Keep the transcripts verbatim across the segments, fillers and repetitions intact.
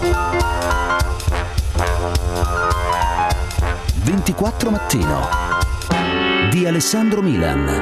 ventiquattro Mattino di Alessandro Milan.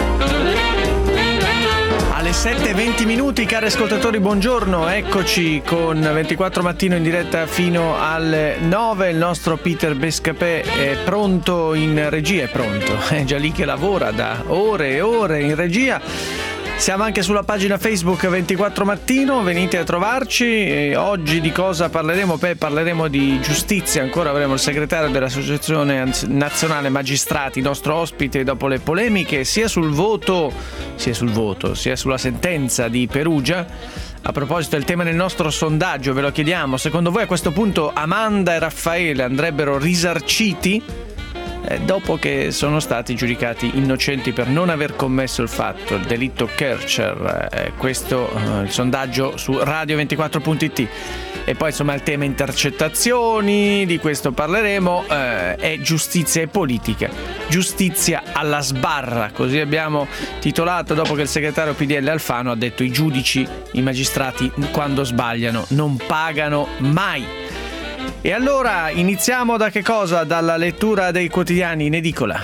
Alle sette e venti minuti, cari ascoltatori, buongiorno, eccoci con ventiquattro Mattino in diretta fino alle nove. Il nostro Peter Bescapè è pronto in regia, è pronto, è già lì che lavora da ore e ore in regia. Siamo anche sulla pagina Facebook ventiquattro Mattino, venite a trovarci. E oggi di cosa parleremo? Beh, parleremo di giustizia, ancora avremo il segretario dell'Associazione Nazionale Magistrati, nostro ospite dopo le polemiche sia sul voto, sia sul voto, sia sulla sentenza di Perugia. A proposito del tema del nostro sondaggio, ve lo chiediamo, secondo voi a questo punto Amanda e Raffaele andrebbero risarciti Eh, dopo che sono stati giudicati innocenti per non aver commesso il fatto, il delitto Kercher? Eh, questo eh, il sondaggio su radio ventiquattro punto it. E poi insomma il tema intercettazioni, di questo parleremo, eh, è giustizia e politica, giustizia alla sbarra, così abbiamo titolato dopo che il segretario P D L Alfano ha detto: i giudici, i magistrati quando sbagliano non pagano mai. E allora iniziamo da che cosa? Dalla lettura dei quotidiani in edicola.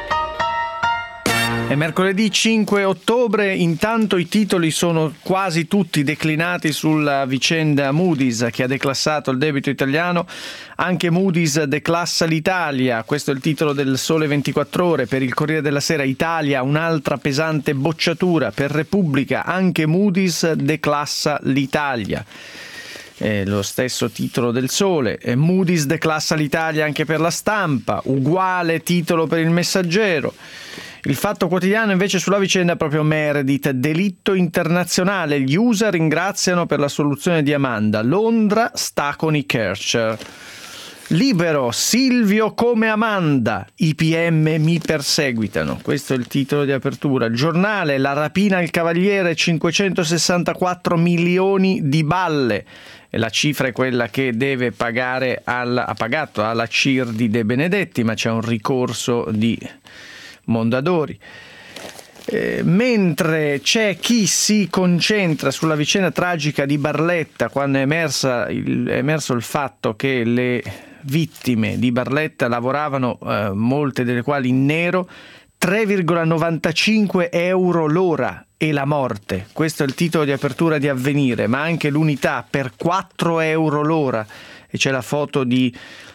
È mercoledì cinque ottobre, intanto i titoli sono quasi tutti declinati sulla vicenda Moody's che ha declassato il debito italiano. Anche Moody's declassa l'Italia, questo è il titolo del Sole ventiquattro Ore. Per il Corriere della Sera, Italia, un'altra pesante bocciatura. Per Repubblica, anche Moody's declassa l'Italia. È lo stesso titolo del Sole. E Moody's declassa l'Italia anche per La Stampa, uguale titolo per Il Messaggero. Il Fatto Quotidiano invece sulla vicenda proprio Meredith, delitto internazionale, gli U S A ringraziano per la soluzione di Amanda, Londra sta con i Kercher. Libero, Silvio come Amanda, i P M mi perseguitano, questo è il titolo di apertura. Il Giornale, la rapina al Cavaliere, cinquecentosessantaquattro milioni di balle. E la cifra è quella che deve pagare al, ha pagato alla C I R di De Benedetti, ma c'è un ricorso di Mondadori. Eh, mentre c'è chi si concentra sulla vicenda tragica di Barletta, quando è, emersa il, è emerso il fatto che le vittime di Barletta lavoravano, eh, molte delle quali in nero, tre virgola novantacinque euro l'ora e la morte. Questo è il titolo di apertura di Avvenire, ma anche l'Unità per quattro euro l'ora, e c'è la foto di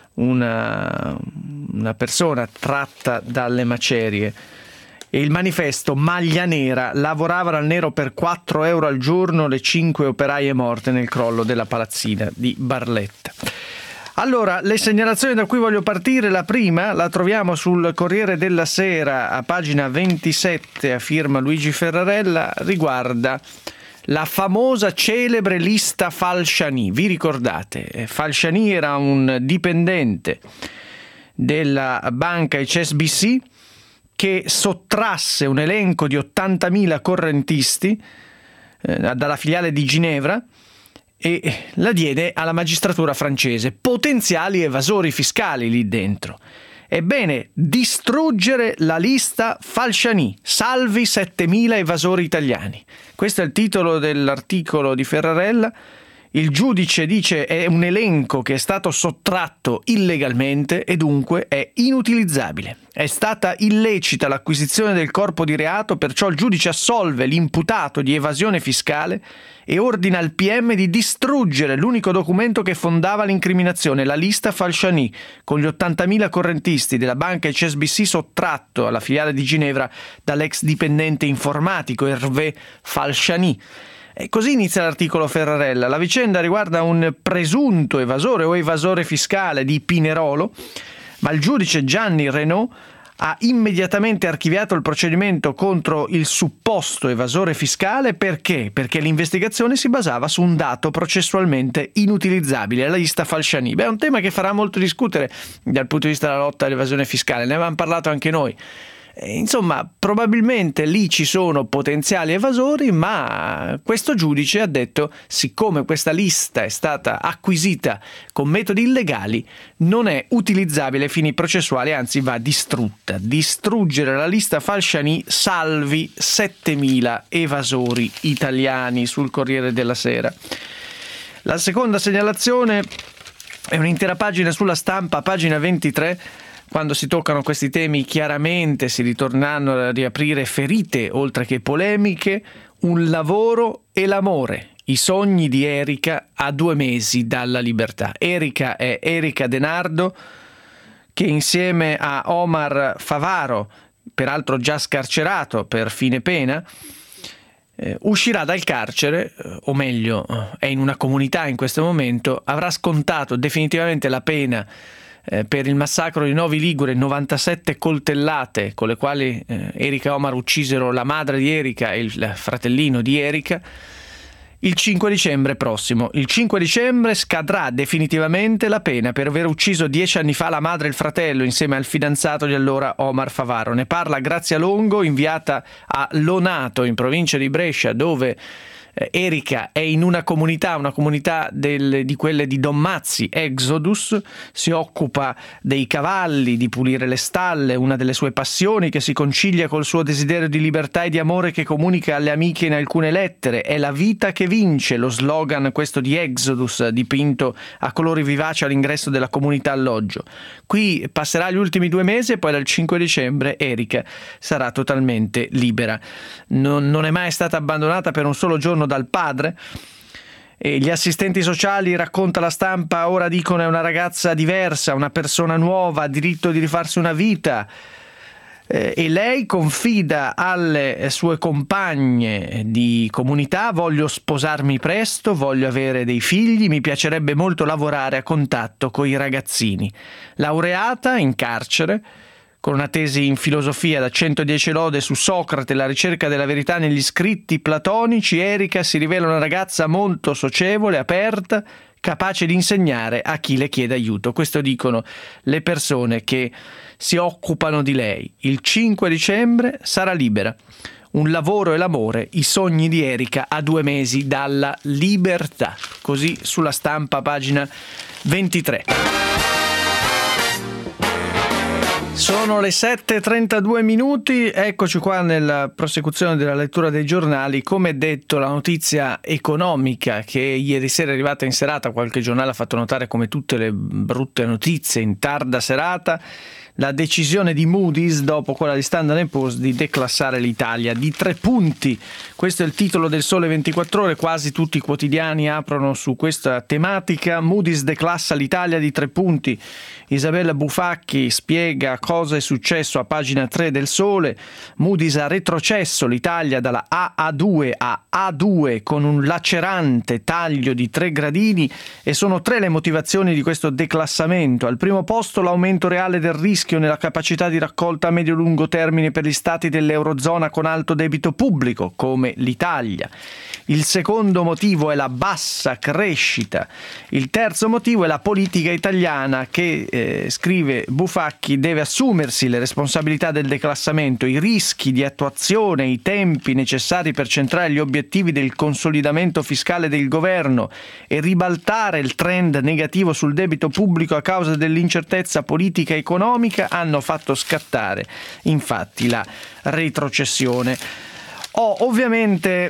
una, una persona tratta dalle macerie. E il Manifesto, maglia nera, lavoravano al nero per quattro euro al giorno le cinque operaie morte nel crollo della palazzina di Barletta. Allora, le segnalazioni da cui voglio partire, la prima la troviamo sul Corriere della Sera a pagina ventisette a firma Luigi Ferrarella, riguarda la famosa celebre lista Falciani. Vi ricordate? Falciani era un dipendente della banca H S B C che sottrasse un elenco di ottantamila correntisti eh, dalla filiale di Ginevra e la diede alla magistratura francese, potenziali evasori fiscali lì dentro. Ebbene, distruggere la lista Falciani, salvi settemila evasori italiani. Questo è il titolo dell'articolo di Ferrarella. Il giudice dice è un elenco che è stato sottratto illegalmente e dunque è inutilizzabile. È stata illecita l'acquisizione del corpo di reato, perciò il giudice assolve l'imputato di evasione fiscale e ordina al P M di distruggere l'unico documento che fondava l'incriminazione, la lista Falciani, con gli ottantamila correntisti della banca H S B C sottratto alla filiale di Ginevra dall'ex dipendente informatico Hervé Falciani. E così inizia l'articolo Ferrarella. La vicenda riguarda un presunto evasore o evasore fiscale di Pinerolo, ma il giudice Gianni Renaud ha immediatamente archiviato il procedimento contro il supposto evasore fiscale. Perché? Perché l'investigazione si basava su un dato processualmente inutilizzabile, la lista Falciani. Beh, è un tema che farà molto discutere dal punto di vista della lotta all'evasione fiscale, ne avevamo parlato anche noi. Insomma, probabilmente lì ci sono potenziali evasori, ma questo giudice ha detto: siccome questa lista è stata acquisita con metodi illegali, non è utilizzabile ai fini processuali, anzi va distrutta. Distruggere la lista Falciani, salvi settemila evasori italiani, sul Corriere della Sera. La seconda segnalazione è un'intera pagina sulla Stampa, pagina ventitré. Quando si toccano questi temi chiaramente si ritornano a riaprire ferite oltre che polemiche. Un lavoro e l'amore, i sogni di Erika a due mesi dalla libertà. Erika è Erika De Nardo, che insieme a Omar Favaro, peraltro già scarcerato per fine pena, eh, uscirà dal carcere, eh, o meglio è in una comunità in questo momento, avrà scontato definitivamente la pena eh, per il massacro di Novi Ligure, novantasette coltellate con le quali eh, Erika e Omar uccisero la madre di Erika e il fratellino di Erika, il cinque dicembre prossimo. Il cinque dicembre scadrà definitivamente la pena per aver ucciso dieci anni fa la madre e il fratello insieme al fidanzato di allora Omar Favaro. Ne parla Grazia Longo, inviata a Lonato in provincia di Brescia, dove Erika è in una comunità, una comunità del, di quelle di Don Mazzi, Exodus, si occupa dei cavalli, di pulire le stalle, una delle sue passioni che si concilia col suo desiderio di libertà e di amore che comunica alle amiche in alcune lettere. È la vita che vince, lo slogan questo di Exodus, dipinto a colori vivaci all'ingresso della comunità alloggio. Qui passerà gli ultimi due mesi e poi dal cinque dicembre Erika sarà totalmente libera. Non, non è mai stata abbandonata per un solo giorno dal padre. E gli assistenti sociali, racconta la Stampa, ora dicono è una ragazza diversa, una persona nuova, ha diritto di rifarsi una vita. Eh, e lei confida alle sue compagne di comunità: voglio sposarmi presto, voglio avere dei figli, mi piacerebbe molto lavorare a contatto con i ragazzini. Laureata in carcere, con una tesi in filosofia da centodieci lode su Socrate, la ricerca della verità negli scritti platonici, Erika si rivela una ragazza molto socievole, aperta, capace di insegnare a chi le chiede aiuto. Questo dicono le persone che si occupano di lei. Il cinque dicembre sarà libera. Un lavoro e l'amore, i sogni di Erika a due mesi dalla libertà. Così sulla Stampa, pagina ventitré. Sono le sette e trentadue minuti, eccoci qua nella prosecuzione della lettura dei giornali. Come detto, la notizia economica che ieri sera è arrivata in serata, qualche giornale ha fatto notare come tutte le brutte notizie in tarda serata, la decisione di Moody's dopo quella di Standard and Poor's di declassare l'Italia di tre punti. Questo è il titolo del Sole ventiquattro Ore, quasi tutti i quotidiani aprono su questa tematica. Moody's declassa l'Italia di tre punti. Isabella Bufacchi spiega cosa è successo a pagina tre del Sole. Moody's ha retrocesso l'Italia dalla A A due a A due con un lacerante taglio di tre gradini, e sono tre le motivazioni di questo declassamento. Al primo posto l'aumento reale del rischio nella capacità di raccolta a medio-lungo termine per gli stati dell'Eurozona con alto debito pubblico, come l'Italia. Il secondo motivo è la bassa crescita. Il terzo motivo è la politica italiana che, eh, scrive Bufacchi, deve assumersi le responsabilità del declassamento, i rischi di attuazione, i tempi necessari per centrare gli obiettivi del consolidamento fiscale del governo e ribaltare il trend negativo sul debito pubblico a causa dell'incertezza politica e economica hanno fatto scattare infatti la retrocessione. Oh, ovviamente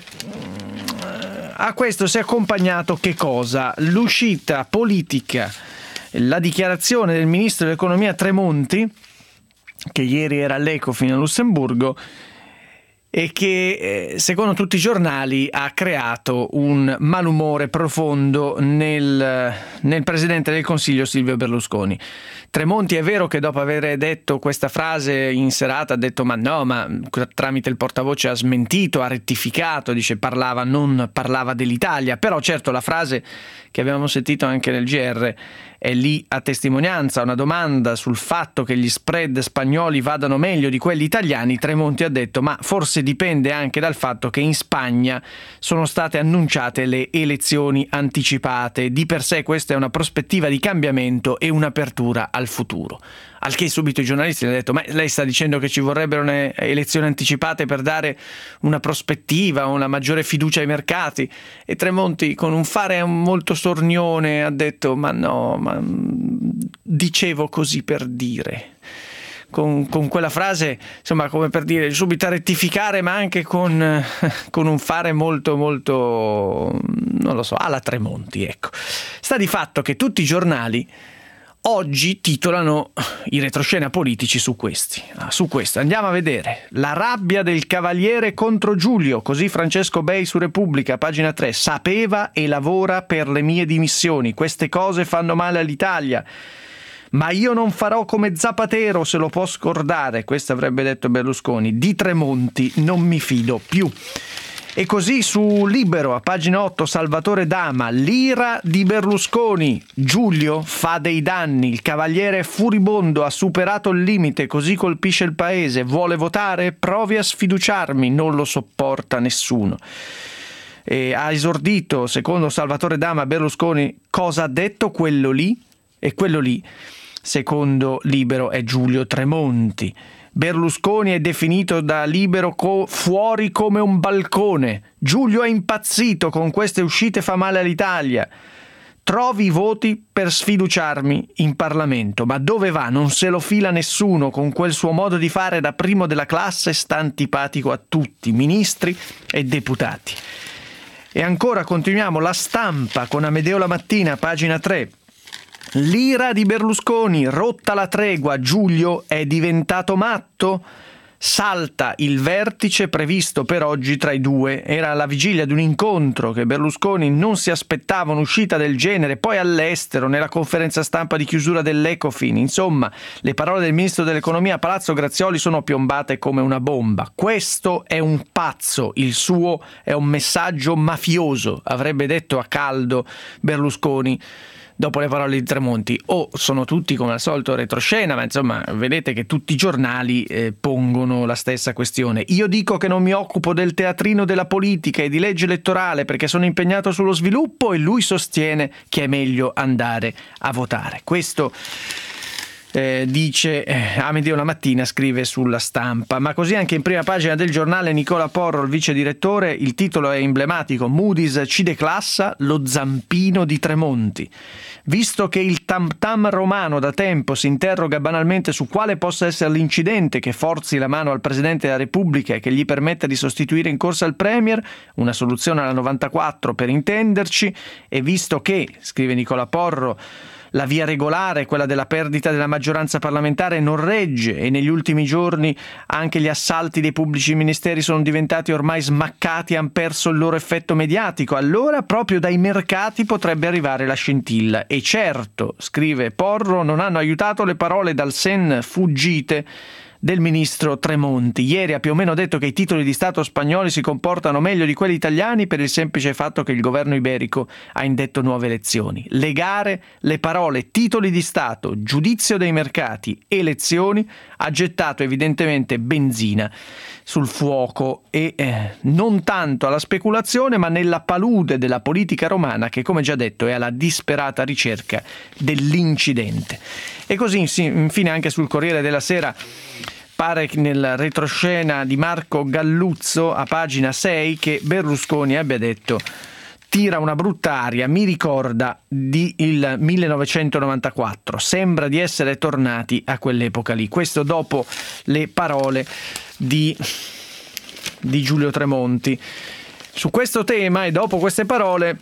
a questo si è accompagnato che cosa? L'uscita politica, la dichiarazione del ministro dell'economia Tremonti, che ieri era all'Ecofin a Lussemburgo, e che secondo tutti i giornali ha creato un malumore profondo nel, nel Presidente del Consiglio Silvio Berlusconi. Tremonti è vero che dopo aver detto questa frase in serata ha detto ma no, ma tramite il portavoce ha smentito, ha rettificato, dice parlava, non parlava dell'Italia, però certo la frase che abbiamo sentito anche nel G R è lì a testimonianza. Una domanda sul fatto che gli spread spagnoli vadano meglio di quelli italiani, Tremonti ha detto ma forse dipende anche dal fatto che in Spagna sono state annunciate le elezioni anticipate. Di per sé questa è una prospettiva di cambiamento e un'apertura al futuro. Al che subito i giornalisti hanno detto ma lei sta dicendo che ci vorrebbero le elezioni anticipate per dare una prospettiva, una maggiore fiducia ai mercati? E Tremonti, con un fare molto sornione, ha detto ma no, ma dicevo così per dire. con, con quella frase, insomma, come per dire subito a rettificare, ma anche con, con un fare molto molto, non lo so, alla Tremonti, ecco. Sta di fatto che tutti i giornali oggi titolano i retroscena politici su questi. Ah, su questo andiamo a vedere. La rabbia del Cavaliere contro Giulio, così Francesco Bei su Repubblica, pagina tre. Sapeva e lavora per le mie dimissioni. Queste cose fanno male all'Italia. Ma io non farò come Zapatero, se lo può scordare. Questo avrebbe detto Berlusconi. Di Tremonti non mi fido più. E così su Libero, a pagina otto, Salvatore Dama, l'ira di Berlusconi. Giulio fa dei danni, il Cavaliere è furibondo, ha superato il limite, così colpisce il paese. Vuole votare? Provi a sfiduciarmi, non lo sopporta nessuno. E ha esordito, secondo Salvatore Dama, Berlusconi, cosa ha detto quello lì? E quello lì, secondo Libero, è Giulio Tremonti. Berlusconi è definito da Libero co- fuori come un balcone. Giulio è impazzito, con queste uscite fa male all'Italia. Trovi i voti per sfiduciarmi in Parlamento, ma dove va? Non se lo fila nessuno, con quel suo modo di fare da primo della classe sta antipatico a tutti, ministri e deputati. E ancora continuiamo, La Stampa con Amedeo La Mattina, pagina tre. L'ira di Berlusconi, rotta la tregua, Giulio è diventato matto? Salta il vertice previsto per oggi tra i due. Era alla vigilia di un incontro che Berlusconi non si aspettava un'uscita del genere, poi all'estero, nella conferenza stampa di chiusura dell'Ecofin. Insomma, le parole del ministro dell'economia a Palazzo Grazioli sono piombate come una bomba. Questo è un pazzo, il suo è un messaggio mafioso, avrebbe detto a caldo Berlusconi dopo le parole di Tremonti. O sono tutti come al solito retroscena, ma insomma vedete che tutti i giornali eh, pongono la stessa questione. Io dico che non mi occupo del teatrino della politica e di legge elettorale perché sono impegnato sullo sviluppo, e lui sostiene che è meglio andare a votare. Questo Eh, dice eh, Amedeo La Mattina, scrive sulla Stampa. Ma così anche in prima pagina del giornale Nicola Porro, il vice direttore, il titolo è emblematico: Moody's ci declassa, lo zampino di Tremonti. Visto che il tam tam romano da tempo si interroga banalmente su quale possa essere l'incidente che forzi la mano al Presidente della Repubblica e che gli permetta di sostituire in corsa il Premier, una soluzione alla novantaquattro per intenderci, e visto che, scrive Nicola Porro, la via regolare, quella della perdita della maggioranza parlamentare, non regge, e negli ultimi giorni anche gli assalti dei pubblici ministeri sono diventati ormai smaccati e hanno perso il loro effetto mediatico, allora proprio dai mercati potrebbe arrivare la scintilla. E certo, scrive Porro, non hanno aiutato le parole dal sen fuggite del ministro Tremonti. Ieri ha più o meno detto che i titoli di Stato spagnoli si comportano meglio di quelli italiani per il semplice fatto che il governo iberico ha indetto nuove elezioni. Legare le parole titoli di Stato, giudizio dei mercati, elezioni ha gettato evidentemente benzina sul fuoco e eh, non tanto alla speculazione, ma nella palude della politica romana che, come già detto, è alla disperata ricerca dell'incidente. E così infine anche sul Corriere della Sera pare nel retroscena di Marco Galluzzo a pagina sei che Berlusconi abbia detto: tira una brutta aria, mi ricorda di il millenovecentonovantaquattro, sembra di essere tornati a quell'epoca lì. Questo dopo le parole di, di Giulio Tremonti. Su questo tema e dopo queste parole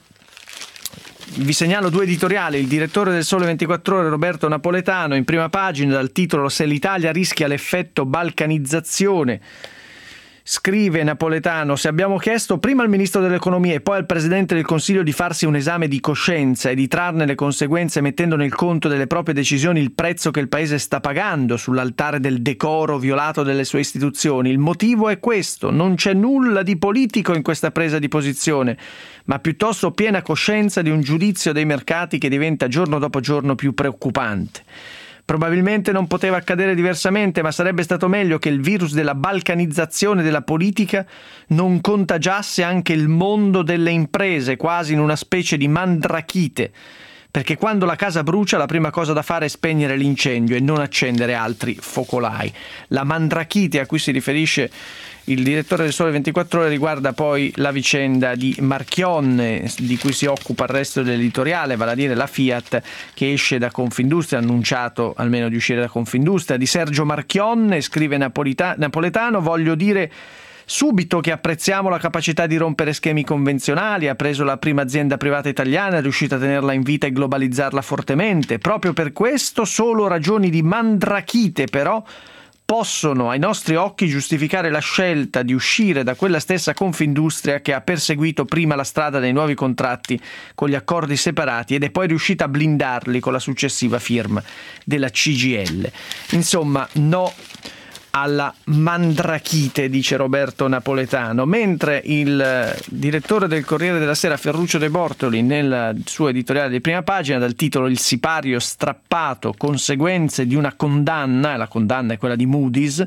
vi segnalo due editoriali. Il direttore del Sole ventiquattro Ore, Roberto Napoletano, in prima pagina dal titolo "Se l'Italia rischia l'effetto balcanizzazione". Scrive Napoletano: se abbiamo chiesto prima al Ministro dell'Economia e poi al Presidente del Consiglio di farsi un esame di coscienza e di trarne le conseguenze mettendo nel conto delle proprie decisioni il prezzo che il Paese sta pagando sull'altare del decoro violato dalle sue istituzioni, il motivo è questo: non c'è nulla di politico in questa presa di posizione, ma piuttosto piena coscienza di un giudizio dei mercati che diventa giorno dopo giorno più preoccupante. Probabilmente non poteva accadere diversamente, ma sarebbe stato meglio che il virus della balcanizzazione della politica non contagiasse anche il mondo delle imprese, quasi in una specie di mandrachite, perché quando la casa brucia la prima cosa da fare è spegnere l'incendio e non accendere altri focolai. La mandrachite a cui si riferisce il direttore del Sole ventiquattro Ore riguarda poi la vicenda di Marchionne, di cui si occupa il resto dell'editoriale, vale a dire la Fiat che esce da Confindustria, ha annunciato almeno di uscire da Confindustria. Di Sergio Marchionne scrive Napolita- Napoletano: voglio dire subito che apprezziamo la capacità di rompere schemi convenzionali, ha preso la prima azienda privata italiana, è riuscita a tenerla in vita e globalizzarla fortemente. Proprio per questo solo ragioni di mandrachite però possono ai nostri occhi giustificare la scelta di uscire da quella stessa Confindustria che ha perseguito prima la strada dei nuovi contratti con gli accordi separati ed è poi riuscita a blindarli con la successiva firma della C G I L. Insomma, no alla mandrachite, dice Roberto Napoletano, mentre il direttore del Corriere della Sera Ferruccio De Bortoli nel suo editoriale di prima pagina dal titolo "Il sipario strappato, conseguenze di una condanna", e la condanna è quella di Moody's,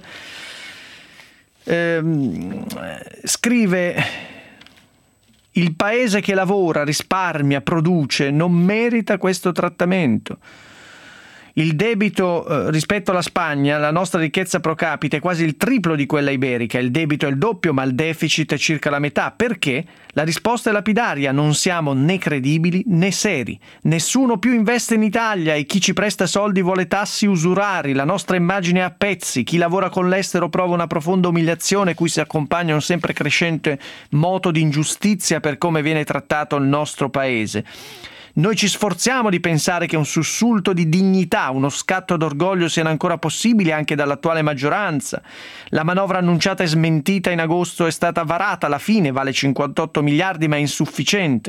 ehm, scrive: il paese che lavora, risparmia, produce non merita questo trattamento. Il debito eh, rispetto alla Spagna, la nostra ricchezza pro capite è quasi il triplo di quella iberica, il debito è il doppio ma il deficit è circa la metà. Perché? La risposta è lapidaria: non siamo né credibili né seri. Nessuno più investe in Italia e chi ci presta soldi vuole tassi usurari, la nostra immagine è a pezzi, chi lavora con l'estero prova una profonda umiliazione cui si accompagna un sempre crescente moto di ingiustizia per come viene trattato il nostro paese. Noi ci sforziamo di pensare che un sussulto di dignità, uno scatto d'orgoglio siano ancora possibili anche dall'attuale maggioranza. La manovra annunciata e smentita in agosto è stata varata, alla fine vale cinquantotto miliardi ma è insufficiente.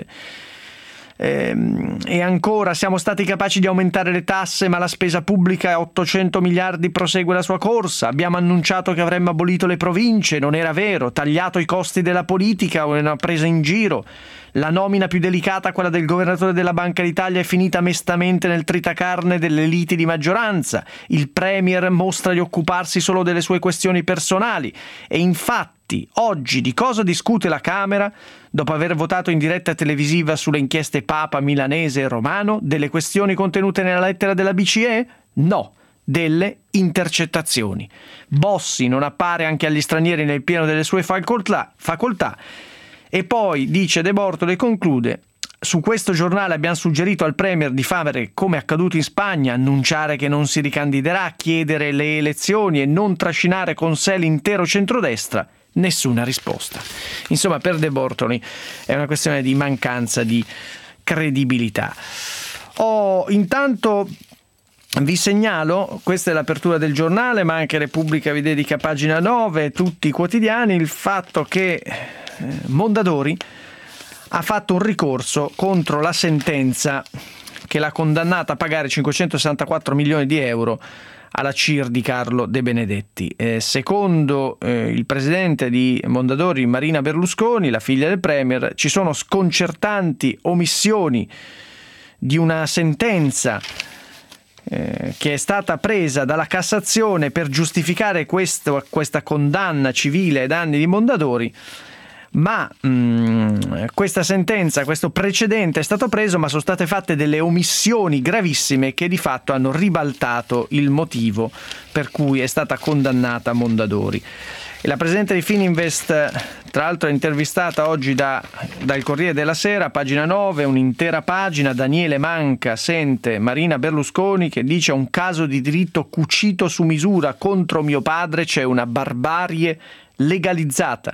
E ancora, siamo stati capaci di aumentare le tasse ma la spesa pubblica a ottocento miliardi prosegue la sua corsa. Abbiamo annunciato che avremmo abolito le province, non era vero, tagliato i costi della politica o una presa in giro. La nomina più delicata, quella del governatore della Banca d'Italia, è finita mestamente nel tritacarne delle liti di maggioranza. Il Premier mostra di occuparsi solo delle sue questioni personali e infatti oggi di cosa discute la Camera? Dopo aver votato in diretta televisiva sulle inchieste Papa, Milanese e Romano, delle questioni contenute nella lettera della B C E? No, delle intercettazioni. Bossi non appare anche agli stranieri nel pieno delle sue facoltà, facoltà. E poi, dice De Bortoli, e conclude: su questo giornale abbiamo suggerito al Premier di fare come accaduto in Spagna, annunciare che non si ricandiderà, chiedere le elezioni e non trascinare con sé l'intero centrodestra. Nessuna risposta. Insomma, per De Bortoli è una questione di mancanza di credibilità. Oh, intanto vi segnalo, questa è l'apertura del giornale, ma anche Repubblica vi dedica pagina nove, tutti i quotidiani, il fatto che eh, Mondadori ha fatto un ricorso contro la sentenza che l'ha condannata a pagare cinquecentosessantaquattro milioni di euro alla C I R di Carlo De Benedetti. Eh, secondo eh, il presidente di Mondadori, Marina Berlusconi, la figlia del Premier, ci sono sconcertanti omissioni di una sentenza eh, che è stata presa dalla Cassazione per giustificare questo, questa condanna civile ai danni di Mondadori. Ma mh, questa sentenza, questo precedente è stato preso, ma sono state fatte delle omissioni gravissime che di fatto hanno ribaltato il motivo per cui è stata condannata Mondadori. E la presidente di Fininvest, tra l'altro, è intervistata oggi da, dal Corriere della Sera, pagina nove, un'intera pagina. Daniele Manca sente Marina Berlusconi che dice: un caso di diritto cucito su misura contro mio padre, c'è una barbarie legalizzata.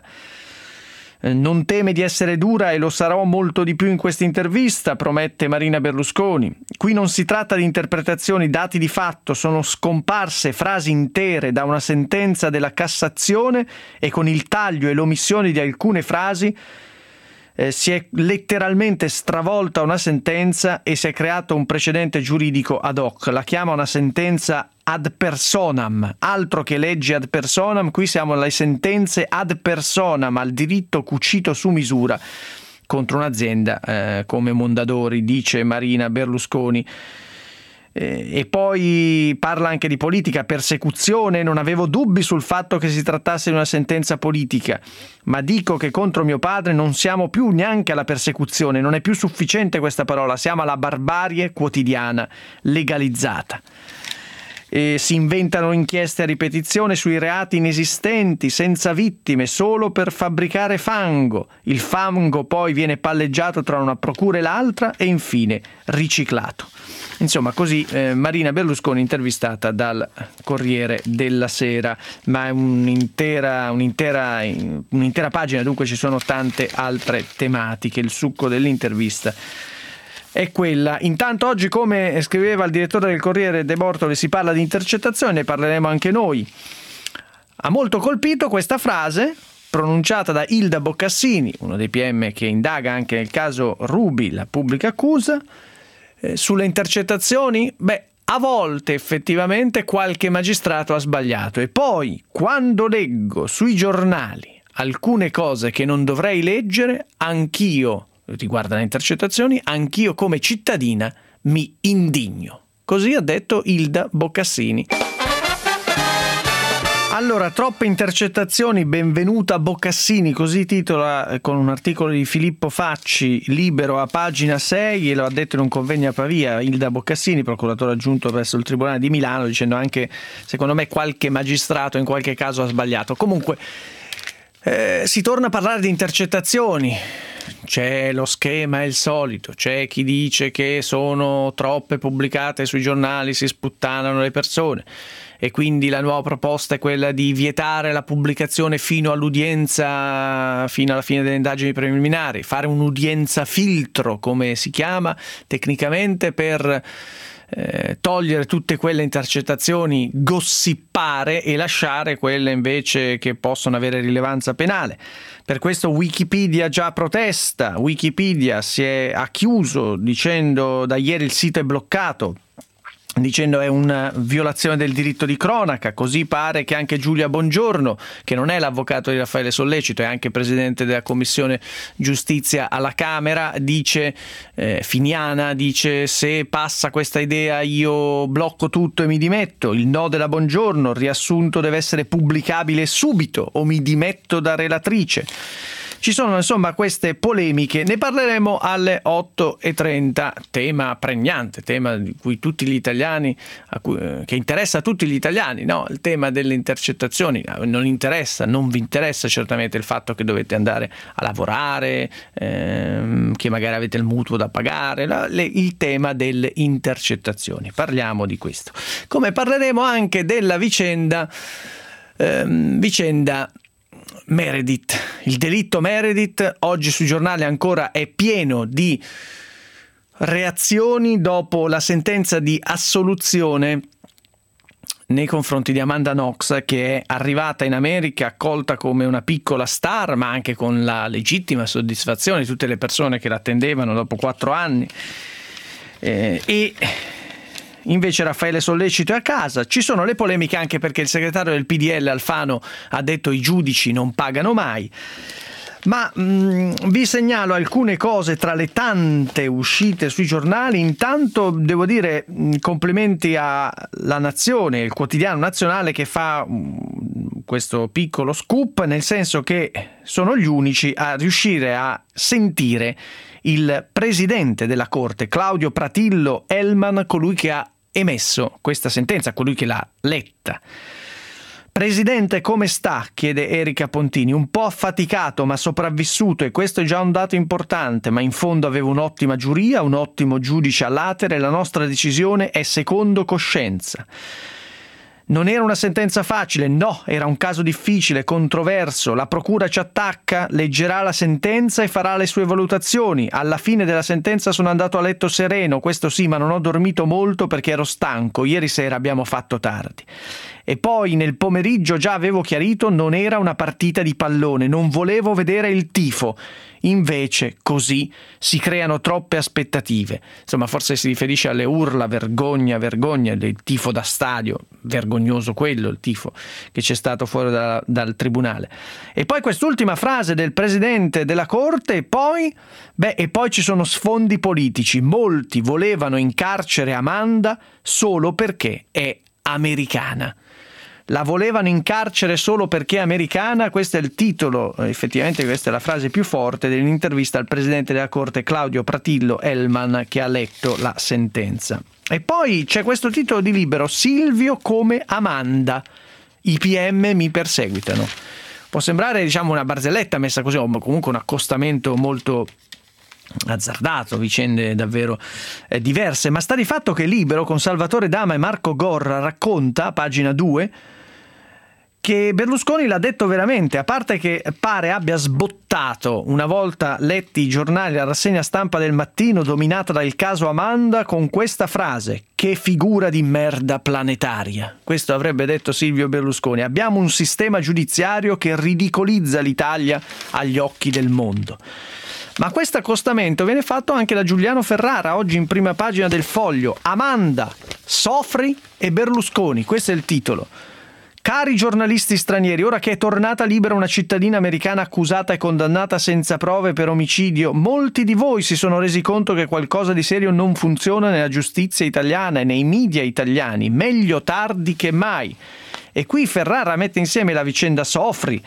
Non teme di essere dura e lo sarò molto di più in questa intervista, promette Marina Berlusconi. Qui non si tratta di interpretazioni, dati di fatto, sono scomparse frasi intere da una sentenza della Cassazione e con il taglio e l'omissione di alcune frasi eh, si è letteralmente stravolta una sentenza e si è creato un precedente giuridico ad hoc. La chiama una sentenza ad personam, altro che leggi ad personam, qui siamo alle sentenze ad personam, al diritto cucito su misura contro un'azienda eh, come Mondadori, dice Marina Berlusconi. Eh, e poi parla anche di politica, persecuzione, non avevo dubbi sul fatto che si trattasse di una sentenza politica, ma dico che contro mio padre non siamo più neanche alla persecuzione, non è più sufficiente questa parola, siamo alla barbarie quotidiana legalizzata. e si inventano inchieste a ripetizione sui reati inesistenti, senza vittime, solo per fabbricare fango. Il fango poi viene palleggiato tra una procura e l'altra e infine riciclato. Insomma, così eh, Marina Berlusconi intervistata dal Corriere della Sera, ma è un'intera, un'intera, un'intera pagina, dunque ci sono tante altre tematiche. Il succo dell'intervista è quella. Intanto oggi, come scriveva il direttore del Corriere De Bortoli, si parla di intercettazioni, ne parleremo anche noi. Ha molto colpito questa frase pronunciata da Ilda Boccassini, uno dei P M che indaga anche nel caso Ruby, la pubblica accusa, eh, sulle intercettazioni. Beh, a volte effettivamente qualche magistrato ha sbagliato, e poi quando leggo sui giornali alcune cose che non dovrei leggere, anch'io, riguarda le intercettazioni, anch'io come cittadina mi indigno. Così ha detto Ilda Boccassini. Allora, troppe intercettazioni, benvenuta Boccassini, così titola con un articolo di Filippo Facci, Libero, a pagina sei, e lo ha detto in un convegno a Pavia Ilda Boccassini, procuratore aggiunto presso il Tribunale di Milano, dicendo anche, secondo me, qualche magistrato in qualche caso ha sbagliato. Comunque, eh, si torna a parlare di intercettazioni. C'è lo schema, è il solito, c'è chi dice che sono troppe pubblicate sui giornali, si sputtanano le persone, e quindi la nuova proposta è quella di vietare la pubblicazione fino all'udienza, fino alla fine delle indagini preliminari, fare un'udienza filtro, come si chiama tecnicamente, per eh, togliere tutte quelle intercettazioni gossipare e lasciare quelle invece che possono avere rilevanza penale. Per questo Wikipedia già protesta. Wikipedia si è ha chiuso dicendo, da ieri il sito è bloccato, dicendo è una violazione del diritto di cronaca. Così pare che anche Giulia Bongiorno, che non è l'avvocato di Raffaele Sollecito, è anche presidente della Commissione Giustizia alla Camera, dice, eh, Finiana, dice: se passa questa idea io blocco tutto e mi dimetto. Il no della Bongiorno: il riassunto deve essere pubblicabile subito o mi dimetto da relatrice. Ci sono insomma queste polemiche, ne parleremo alle otto e trenta, tema pregnante, tema di cui tutti gli italiani, a cui, eh, che interessa a tutti gli italiani, no? Il tema delle intercettazioni. Non interessa, non vi interessa certamente il fatto che dovete andare a lavorare, ehm, che magari avete il mutuo da pagare, la, le, il tema delle intercettazioni. Parliamo di questo. Come parleremo anche della vicenda, ehm, vicenda Meredith, il delitto Meredith. Oggi sui giornali ancora è pieno di reazioni dopo la sentenza di assoluzione nei confronti di Amanda Knox, che è arrivata in America accolta come una piccola star, ma anche con la legittima soddisfazione di tutte le persone che l'attendevano dopo quattro anni. Eh, e invece Raffaele Sollecito è a casa. Ci sono le polemiche anche perché il segretario del P D L Alfano ha detto i giudici non pagano mai. Ma mh, vi segnalo alcune cose tra le tante uscite sui giornali. Intanto devo dire mh, complimenti alla Nazione, il quotidiano nazionale, che fa mh, questo piccolo scoop, nel senso che sono gli unici a riuscire a sentire il presidente della Corte, Claudio Pratillo Elman, colui che ha emesso questa sentenza, colui che l'ha letta. Presidente, come sta? Chiede Erika Pontini. Un po' affaticato ma sopravvissuto, e questo è già un dato importante, ma in fondo avevo un'ottima giuria, un ottimo giudice a latere, la nostra decisione è secondo coscienza. Non era una sentenza facile, no, era un caso difficile, controverso. La procura ci attacca, leggerà la sentenza e farà le sue valutazioni. Alla fine della sentenza sono andato a letto sereno, questo sì, ma non ho dormito molto perché ero stanco. Ieri sera abbiamo fatto tardi. E poi nel pomeriggio già avevo chiarito, non era una partita di pallone, non volevo vedere il tifo. Invece così si creano troppe aspettative. Insomma, forse si riferisce alle urla vergogna, vergogna del tifo da stadio, vergognoso quello, il tifo che c'è stato fuori da, dal tribunale. E poi quest'ultima frase del presidente della Corte, e poi, beh, e poi ci sono sfondi politici. Molti volevano in carcere Amanda solo perché è americana. La volevano in carcere solo perché è americana? Questo è il titolo, effettivamente questa è la frase più forte dell'intervista al presidente della Corte Claudio Pratillo Elman, che ha letto la sentenza. E poi c'è questo titolo di Libero: Silvio come Amanda, i P M mi perseguitano. Può sembrare, diciamo, una barzelletta messa così, o comunque un accostamento molto azzardato, vicende davvero eh, diverse, ma sta di fatto che Libero, con Salvatore Dama e Marco Gorra, racconta, a pagina due, che Berlusconi l'ha detto veramente, a parte che pare abbia sbottato una volta letti i giornali, la rassegna stampa del mattino dominata dal caso Amanda, con questa frase: che figura di merda planetaria. Questo avrebbe detto Silvio Berlusconi. Abbiamo un sistema giudiziario che ridicolizza l'Italia agli occhi del mondo. Ma questo accostamento viene fatto anche da Giuliano Ferrara, oggi in prima pagina del Foglio. Amanda, Sofri e Berlusconi, questo è il titolo. Cari giornalisti stranieri, ora che è tornata libera una cittadina americana accusata e condannata senza prove per omicidio, molti di voi si sono resi conto che qualcosa di serio non funziona nella giustizia italiana e nei media italiani. Meglio tardi che mai. E qui Ferrara mette insieme la vicenda Sofri,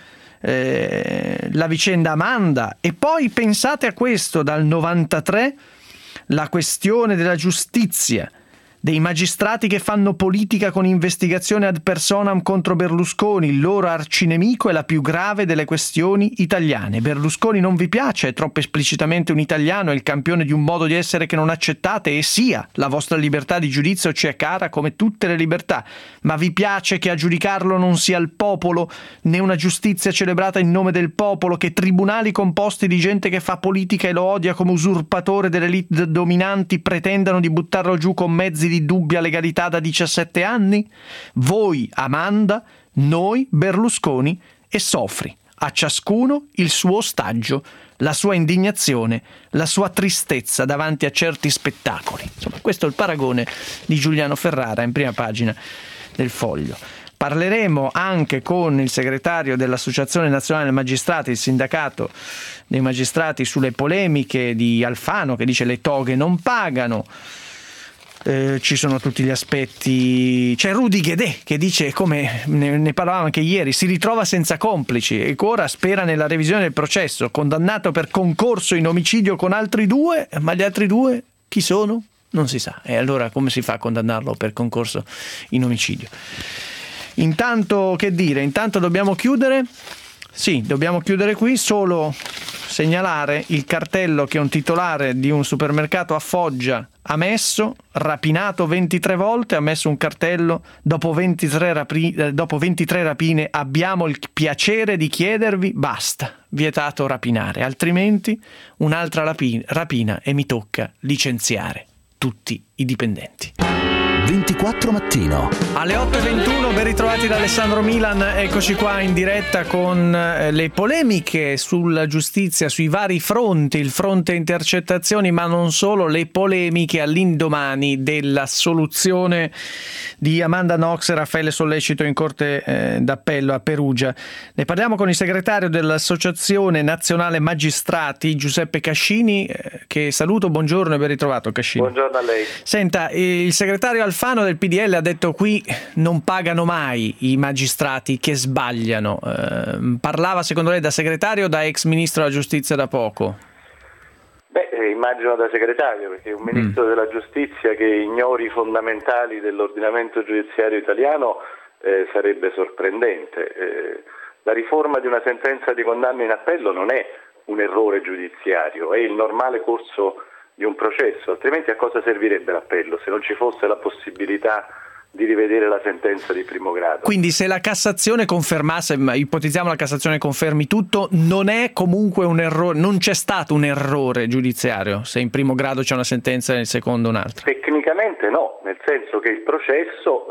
eh, la vicenda Amanda, e poi pensate a questo: dal novantatré la questione della giustizia, dei magistrati che fanno politica con investigazione ad personam contro Berlusconi, il loro arcinemico, è la più grave delle questioni italiane. Berlusconi non vi piace, è troppo esplicitamente un italiano, è il campione di un modo di essere che non accettate, e sia, la vostra libertà di giudizio ci è cara come tutte le libertà, ma vi piace che a giudicarlo non sia il popolo, né una giustizia celebrata in nome del popolo, che tribunali composti di gente che fa politica e lo odia come usurpatore delle elite dominanti pretendano di buttarlo giù con mezzi di di dubbia legalità da diciassette anni? Voi Amanda, noi Berlusconi e Sofri, a ciascuno il suo ostaggio, la sua indignazione, la sua tristezza davanti a certi spettacoli. Insomma, questo è il paragone di Giuliano Ferrara in prima pagina del Foglio. Parleremo anche con il segretario dell'Associazione Nazionale Magistrati, il sindacato dei magistrati, sulle polemiche di Alfano che dice le toghe non pagano. Eh, ci sono tutti gli aspetti. C'è Rudy Guedè che dice, come ne, ne parlavamo anche ieri, si ritrova senza complici e ora spera nella revisione del processo, condannato per concorso in omicidio con altri due, ma gli altri due chi sono? Non si sa. E allora come si fa a condannarlo per concorso in omicidio? Intanto, che dire, intanto dobbiamo chiudere. Sì, dobbiamo chiudere qui, solo segnalare il cartello che un titolare di un supermercato a Foggia ha messo, rapinato ventitré volte, ha messo un cartello: dopo ventitré, rapi- eh, dopo ventitré rapine abbiamo il piacere di chiedervi basta, vietato rapinare, altrimenti un'altra rapi- rapina e mi tocca licenziare tutti i dipendenti. ventiquattro Mattino. Alle otto e ventuno, ben ritrovati da Alessandro Milan, eccoci qua in diretta con eh, le polemiche sulla giustizia, sui vari fronti, il fronte intercettazioni, ma non solo, le polemiche all'indomani dell'assoluzione di Amanda Knox e Raffaele Sollecito in Corte eh, d'Appello a Perugia. Ne parliamo con il segretario dell'Associazione Nazionale Magistrati, Giuseppe Cascini, eh, che saluto, buongiorno e ben ritrovato Cascini. Buongiorno a lei. Senta, il segretario Alfano del P D L ha detto qui non pagano mai i magistrati che sbagliano. Eh, parlava secondo lei da segretario o da ex ministro della giustizia da poco? Beh, immagino da segretario, perché un ministro mm. della giustizia che ignori i fondamentali dell'ordinamento giudiziario italiano eh, sarebbe sorprendente. Eh, la riforma di una sentenza di condanna in appello non è un errore giudiziario, è il normale corso di un processo, altrimenti a cosa servirebbe l'appello se non ci fosse la possibilità di rivedere la sentenza di primo grado? Quindi se la Cassazione confermasse, ipotizziamo la Cassazione confermi tutto, non è comunque un errore, non c'è stato un errore giudiziario se in primo grado c'è una sentenza e nel secondo un'altra? Tecnicamente no, nel senso che il processo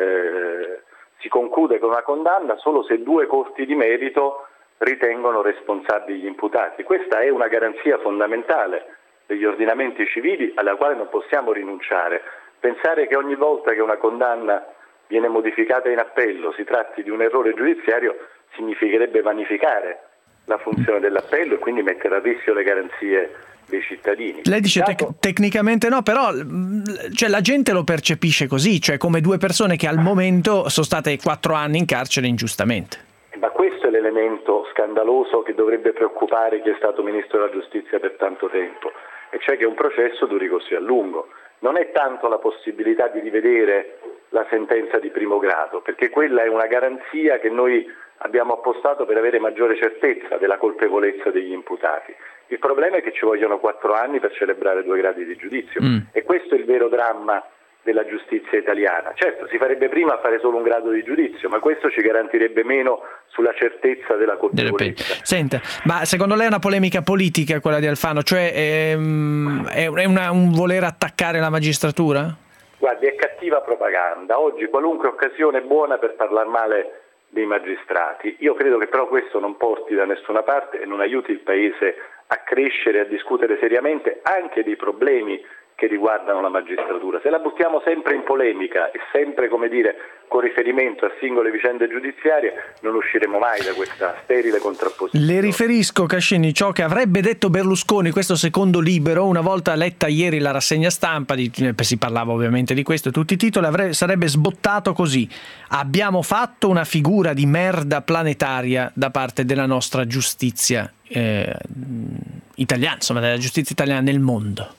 eh, si conclude con una condanna solo se due corti di merito ritengono responsabili gli imputati. Questa è una garanzia fondamentale degli ordinamenti civili alla quale non possiamo rinunciare. Pensare che ogni volta che una condanna viene modificata in appello si tratti di un errore giudiziario significherebbe vanificare la funzione dell'appello e quindi mettere a rischio le garanzie dei cittadini. Lei dice tec- tecnicamente no, però cioè, la gente lo percepisce così, cioè come due persone che al momento sono state quattro anni in carcere ingiustamente. Ma questo è l'elemento scandaloso che dovrebbe preoccupare chi è stato ministro della giustizia per tanto tempo, e cioè che un processo duri così a lungo. non è tanto la possibilità di rivedere la sentenza di primo grado, perché quella è una garanzia che noi abbiamo appostato per avere maggiore certezza della colpevolezza degli imputati. Il problema è che ci vogliono quattro anni per celebrare due gradi di giudizio mm. e questo è il vero dramma della giustizia italiana. Certo, si farebbe prima a fare solo un grado di giudizio, ma questo ci garantirebbe meno sulla certezza della colpevolezza. Senta, ma secondo lei è una polemica politica quella di Alfano, cioè ehm, è una, un voler attaccare la magistratura? Guardi, è cattiva propaganda. Oggi qualunque occasione è buona per parlare male dei magistrati. Io credo che però questo non porti da nessuna parte e non aiuti il Paese a crescere, a discutere seriamente anche dei problemi che riguardano la magistratura. Se la buttiamo sempre in polemica e sempre, come dire, con riferimento a singole vicende giudiziarie, non usciremo mai da questa sterile contrapposizione. Le riferisco, Cascini, ciò che avrebbe detto Berlusconi, questo secondo Libero, una volta letta ieri la rassegna stampa, di, si parlava ovviamente di questo, tutti i titoli, avrebbe, sarebbe sbottato così: abbiamo fatto una figura di merda planetaria da parte della nostra giustizia eh, italiana, insomma della giustizia italiana nel mondo.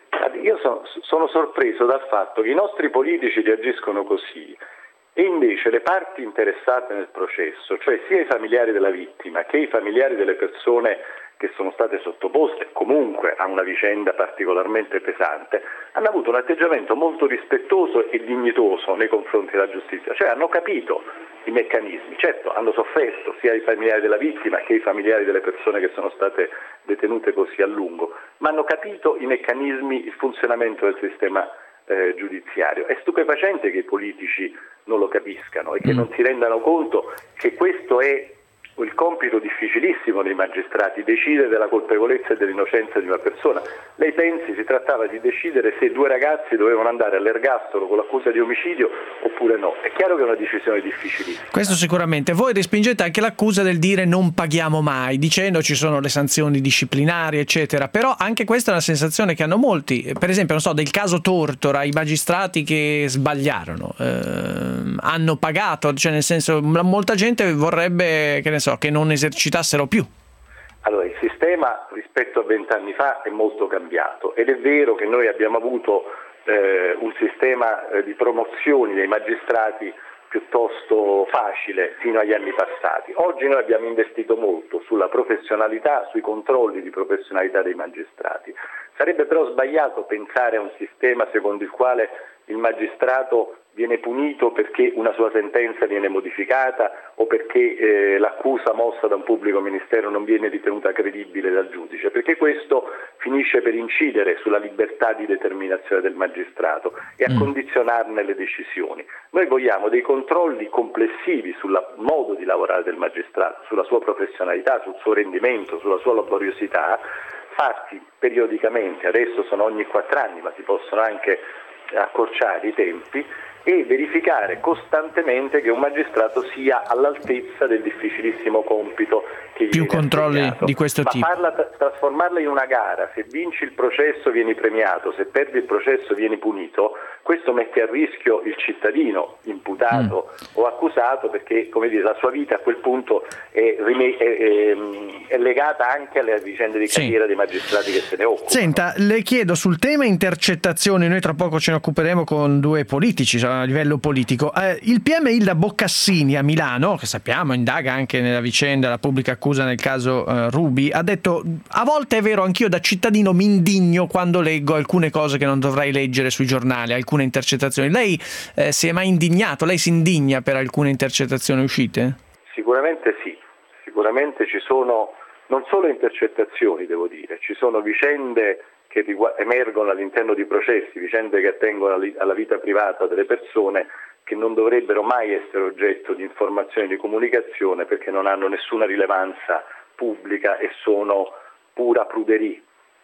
Io sono, sono sorpreso dal fatto che i nostri politici reagiscono così e invece le parti interessate nel processo, cioè sia i familiari della vittima che i familiari delle persone che sono state sottoposte comunque a una vicenda particolarmente pesante, hanno avuto un atteggiamento molto rispettoso e dignitoso nei confronti della giustizia, cioè hanno capito i meccanismi. Certo, hanno sofferto sia i familiari della vittima che i familiari delle persone che sono state detenute così a lungo, ma hanno capito i meccanismi, il funzionamento del sistema eh, giudiziario. È stupefacente che i politici non lo capiscano e che non si rendano conto che questo è il compito difficilissimo dei magistrati, decidere della colpevolezza e dell'innocenza di una persona. Lei pensi, si trattava di decidere se due ragazzi dovevano andare all'ergastolo con l'accusa di omicidio oppure no. È chiaro che è una decisione difficilissima. Questo sicuramente. Voi respingete anche l'accusa del dire non paghiamo mai, dicendo ci sono le sanzioni disciplinari eccetera, però anche questa è una sensazione che hanno molti. Per esempio, non so, del caso Tortora, i magistrati che sbagliarono eh, hanno pagato, cioè nel senso molta gente vorrebbe, che ne so, che non esercitassero più. Allora, il sistema rispetto a vent'anni fa è molto cambiato ed è vero che noi abbiamo avuto eh, un sistema eh, di promozioni dei magistrati piuttosto facile fino agli anni passati. Oggi noi abbiamo investito molto sulla professionalità, sui controlli di professionalità dei magistrati. Sarebbe però sbagliato pensare a un sistema secondo il quale il magistrato viene punito perché una sua sentenza viene modificata o perché eh, l'accusa mossa da un pubblico ministero non viene ritenuta credibile dal giudice, perché questo finisce per incidere sulla libertà di determinazione del magistrato e a mm. condizionarne le decisioni. Noi vogliamo dei controlli complessivi sul modo di lavorare del magistrato, sulla sua professionalità, sul suo rendimento, sulla sua laboriosità, fatti periodicamente, adesso sono ogni quattro anni, ma si possono anche accorciare i tempi, e verificare costantemente che un magistrato sia all'altezza del difficilissimo compito che gli più viene controlli assegnato. di questo Ma tipo. Farla, trasformarla in una gara, se vinci il processo vieni premiato, se perdi il processo vieni punito, questo mette a rischio il cittadino imputato mm. o accusato, perché, come dire, la sua vita a quel punto è, è, è, è legata anche alle vicende di carriera sì. dei magistrati che se ne occupano. Senta, le chiedo sul tema intercettazioni, noi tra poco ce ne occuperemo con due politici a livello politico. Eh, il P M Ilda Boccassini a Milano, che sappiamo indaga anche nella vicenda, la pubblica accusa nel caso eh, Ruby, ha detto: a volte è vero, anch'io da cittadino mi indigno quando leggo alcune cose che non dovrei leggere sui giornali, alcune intercettazioni. Lei eh, si è mai indignato? Lei si indigna per alcune intercettazioni uscite? Sicuramente sì, sicuramente ci sono non solo intercettazioni, devo dire, ci sono vicende che emergono all'interno di processi, vicende che attengono alla vita privata delle persone, che non dovrebbero mai essere oggetto di informazioni di comunicazione perché non hanno nessuna rilevanza pubblica e sono pura pruderie.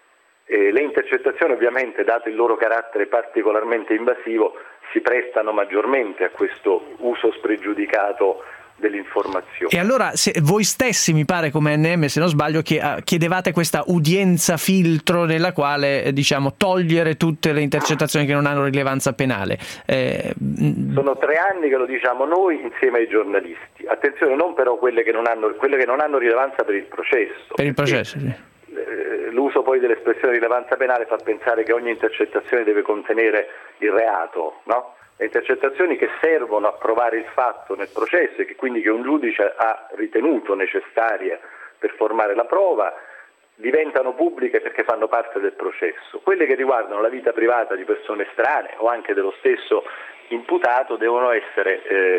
E le intercettazioni, ovviamente, dato il loro carattere particolarmente invasivo, si prestano maggiormente a questo uso spregiudicato dell'informazione. E allora, se voi stessi, mi pare, come N M, se non sbaglio, che chiedevate questa udienza filtro nella quale eh, diciamo togliere tutte le intercettazioni che non hanno rilevanza penale. Eh, Sono tre anni che lo diciamo noi insieme ai giornalisti. Attenzione, non però quelle che non hanno, quelle che non hanno rilevanza per il processo. Per il processo, sì. eh, l'uso poi dell'espressione rilevanza penale fa pensare che ogni intercettazione deve contenere il reato, no? Le intercettazioni che servono a provare il fatto nel processo e che quindi che un giudice ha ritenuto necessarie per formare la prova diventano pubbliche perché fanno parte del processo. Quelle che riguardano la vita privata di persone estranee o anche dello stesso imputato devono essere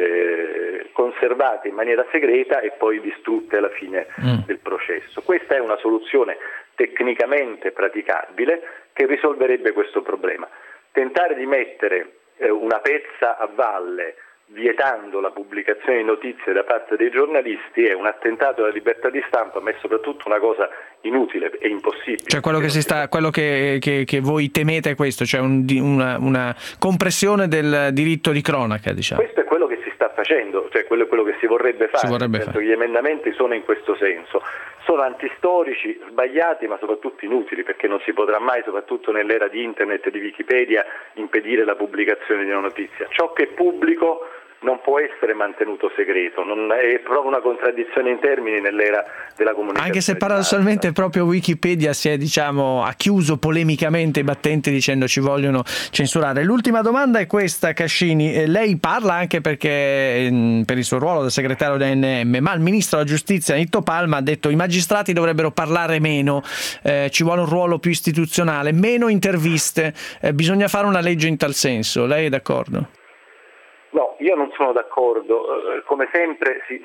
eh, conservate in maniera segreta e poi distrutte alla fine mm. del processo. Questa è una soluzione tecnicamente praticabile che risolverebbe questo problema. Tentare di mettere eh, una pezza a valle vietando la pubblicazione di notizie da parte dei giornalisti è un attentato alla libertà di stampa, ma è soprattutto una cosa inutile e impossibile. Cioè quello che si sta, quello che, che, che voi temete è questo, cioè un, una, una compressione del diritto di cronaca, diciamo. Questo è quello che si sta facendo, cioè quello è quello che si vorrebbe fare, si vorrebbe fare. Gli emendamenti sono in questo senso. Sono antistorici, sbagliati, ma soprattutto inutili, perché non si potrà mai, soprattutto nell'era di internet e di Wikipedia, impedire la pubblicazione di una notizia. Ciò che è pubblico non può essere mantenuto segreto, non è proprio una contraddizione in termini nell'era della comunicazione. Anche se paradossalmente proprio Wikipedia si è, diciamo, ha chiuso polemicamente i battenti dicendo ci vogliono censurare. L'ultima domanda è questa, Cascini, eh, lei parla anche perché eh, per il suo ruolo da segretario dell'A N M, ma il ministro della giustizia Nitto Palma ha detto i magistrati dovrebbero parlare meno, eh, ci vuole un ruolo più istituzionale, meno interviste, eh, bisogna fare una legge in tal senso. Lei è d'accordo? No, io non sono d'accordo. Come sempre si,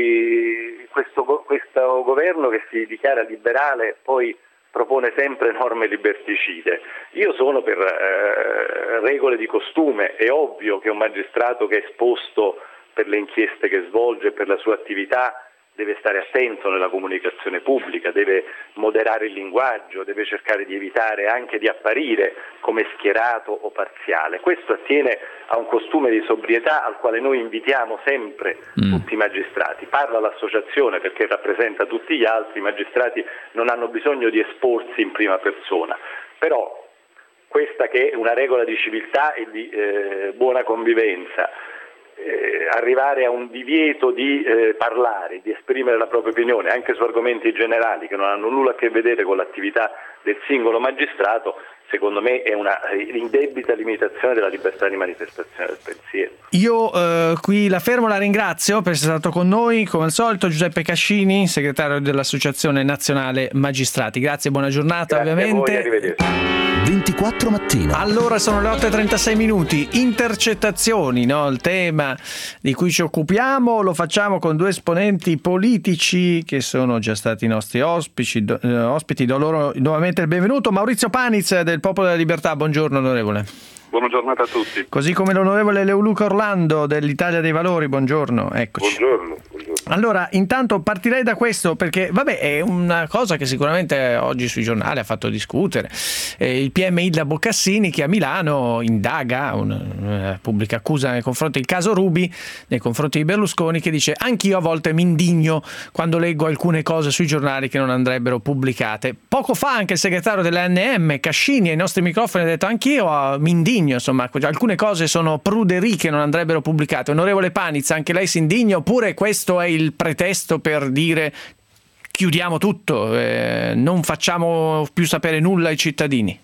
si, questo, questo governo che si dichiara liberale poi propone sempre norme liberticide. Io sono per eh, regole di costume. È ovvio che un magistrato che è esposto per le inchieste che svolge e per la sua attività deve stare attento nella comunicazione pubblica, deve moderare il linguaggio, deve cercare di evitare anche di apparire come schierato o parziale. Questo attiene a un costume di sobrietà al quale noi invitiamo sempre mm. tutti i magistrati. Parla l'associazione perché rappresenta tutti gli altri, i magistrati non hanno bisogno di esporsi in prima persona. Però questa che è una regola di civiltà e di eh, buona convivenza, Eh, arrivare a un divieto di eh, parlare, di esprimere la propria opinione anche su argomenti generali che non hanno nulla a che vedere con l'attività del singolo magistrato, secondo me è una indebita limitazione della libertà di manifestazione del pensiero. Io eh, qui la fermo, la ringrazio per essere stato con noi, come al solito Giuseppe Cascini, segretario dell'Associazione Nazionale Magistrati. Grazie, buona giornata. Grazie ovviamente. A voi, arrivederci. ventiquattro mattino. Allora sono le otto e trentasei minuti, intercettazioni, no? Il tema di cui ci occupiamo, lo facciamo con due esponenti politici che sono già stati i nostri ospiti, do, eh, ospiti do loro nuovamente il benvenuto. Maurizio Paniz del Popolo della Libertà, buongiorno onorevole. Buona giornata a tutti. Così come l'onorevole Leoluca Orlando dell'Italia dei Valori, buongiorno, eccoci. Buongiorno, buongiorno. Allora, intanto partirei da questo perché, vabbè, è una cosa che sicuramente oggi sui giornali ha fatto discutere. Eh, il P M Ilda Boccassini che a Milano indaga, una, una pubblica accusa nei confronti del caso Ruby, nei confronti di Berlusconi, che dice anch'io a volte mi indigno quando leggo alcune cose sui giornali che non andrebbero pubblicate. Poco fa anche il segretario dell'A N M, Cascini, ai nostri microfoni ha detto anch'io uh, mi indigno, insomma, alcune cose sono pruderie che non andrebbero pubblicate. Onorevole Paniz, anche lei si indigna oppure questo è il pretesto per dire chiudiamo tutto, eh, non facciamo più sapere nulla ai cittadini?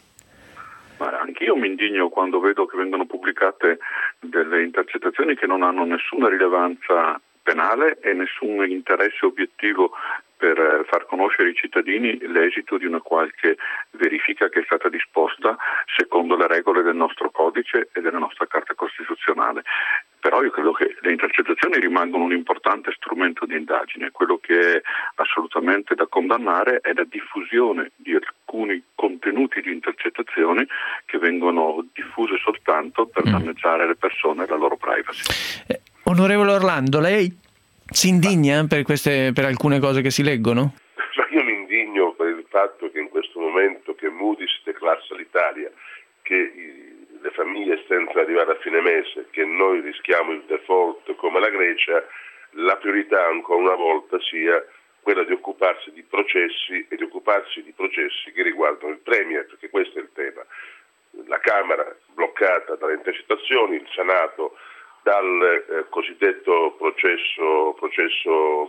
Ma anch'io mi indigno quando vedo che vengono pubblicate delle intercettazioni che non hanno nessuna rilevanza penale e nessun interesse obiettivo per far conoscere ai cittadini l'esito di una qualche verifica che è stata disposta secondo le regole del nostro codice e della nostra Carta Costituzionale. Però io credo che le intercettazioni rimangono un importante strumento di indagine. Quello che è assolutamente da condannare è la diffusione di alcuni contenuti di intercettazioni che vengono diffuse soltanto per danneggiare le persone e la loro privacy. Eh, onorevole Orlando, lei si indigna per queste, per alcune cose che si leggono? Io mi indigno per il fatto che in questo momento che Moody's declassa l'Italia, che i, le famiglie stentano ad arrivare a fine mese, che noi rischiamo il default come la Grecia, la priorità ancora una volta sia quella di occuparsi di processi e di occuparsi di processi che riguardano il Premier, perché questo è il tema. La Camera bloccata dalle intercettazioni, il Senato dal eh, cosiddetto processo, processo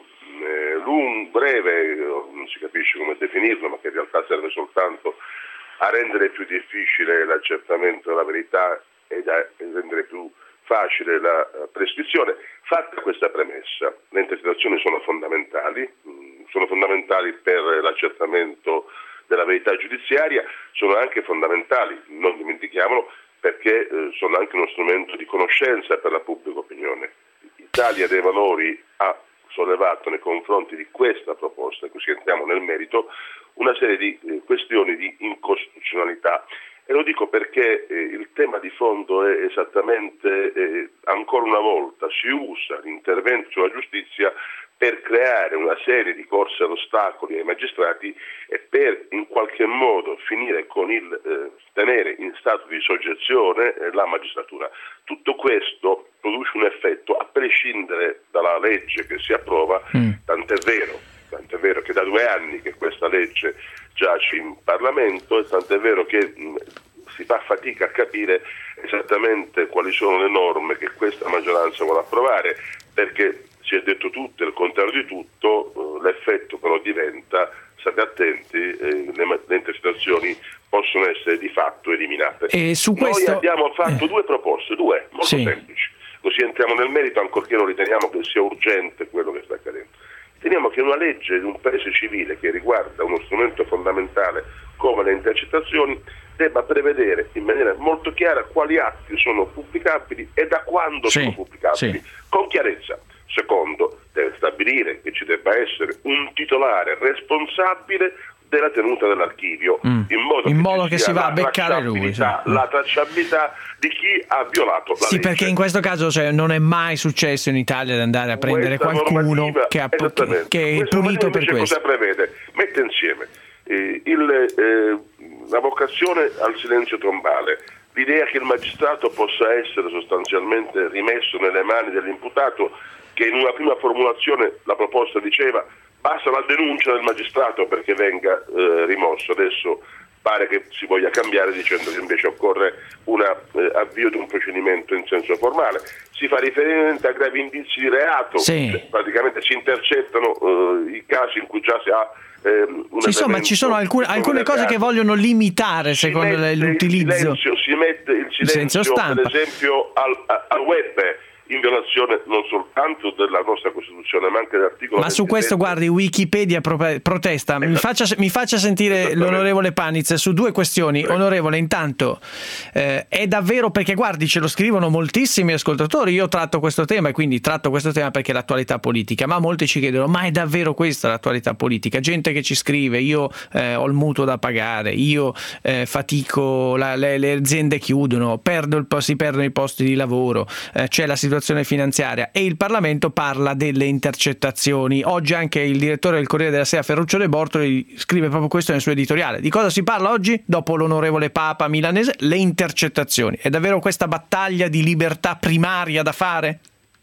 eh, lungo, breve, non si capisce come definirlo, ma che in realtà serve soltanto a rendere più difficile l'accertamento della verità e a rendere più facile la prescrizione. Fatta questa premessa, le intercettazioni sono fondamentali, sono fondamentali per l'accertamento della verità giudiziaria, sono anche fondamentali, non dimentichiamolo, perché sono anche uno strumento di conoscenza per la pubblica opinione. Italia dei Valori ha sollevato nei confronti di questa proposta, così entriamo nel merito, una serie di eh, questioni di incostituzionalità. E lo dico perché eh, il tema di fondo è esattamente, eh, ancora una volta, si usa l'intervento sulla giustizia per creare una serie di corse ad ostacoli ai magistrati e per in qualche modo finire con il eh, tenere in stato di soggezione eh, la magistratura. Tutto questo produce un effetto a prescindere dalla legge che si approva, mm. tant'è vero, tant'è vero che da due anni che questa legge giace in Parlamento e tant'è vero che mh, si fa fatica a capire esattamente quali sono le norme che questa maggioranza vuole approvare, perché si è detto tutto e il contrario di tutto, eh, l'effetto però diventa, state attenti, eh, le, le intercettazioni possono essere di fatto eliminate. E su questo... Noi abbiamo fatto eh. due proposte, due, molto sì. semplici, così entriamo nel merito, ancorché non riteniamo che sia urgente quello che sta accadendo. Riteniamo che una legge di un paese civile che riguarda uno strumento fondamentale come le intercettazioni debba prevedere in maniera molto chiara quali atti sono pubblicabili e da quando sì, sono pubblicabili, sì. con chiarezza. Secondo, deve stabilire che ci debba essere un titolare responsabile della tenuta dell'archivio, mm. in modo in che, modo che si va a beccare lui. Sì. La tracciabilità di chi ha violato la sì, legge. Perché in questo caso cioè, non è mai successo in Italia di andare a prendere Questa qualcuno che, ha, che, che è punito per questo. Cosa prevede? Mette insieme eh, il, eh, la vocazione al silenzio tombale, l'idea che il magistrato possa essere sostanzialmente rimesso nelle mani dell'imputato, che in una prima formulazione la proposta diceva basta la denuncia del magistrato perché venga eh, rimosso. Adesso pare che si voglia cambiare dicendo che invece occorre un eh, avvio di un procedimento in senso formale. Si fa riferimento a gravi indizi di reato, sì. praticamente si intercettano eh, i casi in cui già si ha eh, un Insomma, ci sono alcune, alcune cose che vogliono limitare, si secondo lei, l'utilizzo. Il silenzio, si mette il silenzio, il silenzio stampa. Per esempio al, al web, in violazione non soltanto della nostra Costituzione ma anche dell'articolo ma su questo guardi Wikipedia pro- protesta mi faccia, mi faccia sentire l'onorevole Paniz su due questioni. Prego. Onorevole, intanto eh, è davvero, perché guardi ce lo scrivono moltissimi ascoltatori, io tratto questo tema e quindi tratto questo tema perché è l'attualità politica, ma molti ci chiedono ma è davvero questa l'attualità politica? Gente che ci scrive io eh, ho il mutuo da pagare, io eh, fatico, la, le, le aziende chiudono, perdo il, si perdono i posti di lavoro, eh, c'è la situazione finanziaria e il Parlamento parla delle intercettazioni. Oggi anche il direttore del Corriere della Sera, Ferruccio De Bortoli, scrive proprio questo nel suo editoriale. Di cosa si parla oggi? Dopo l'onorevole Papa milanese, le intercettazioni. È davvero questa battaglia di libertà primaria da fare?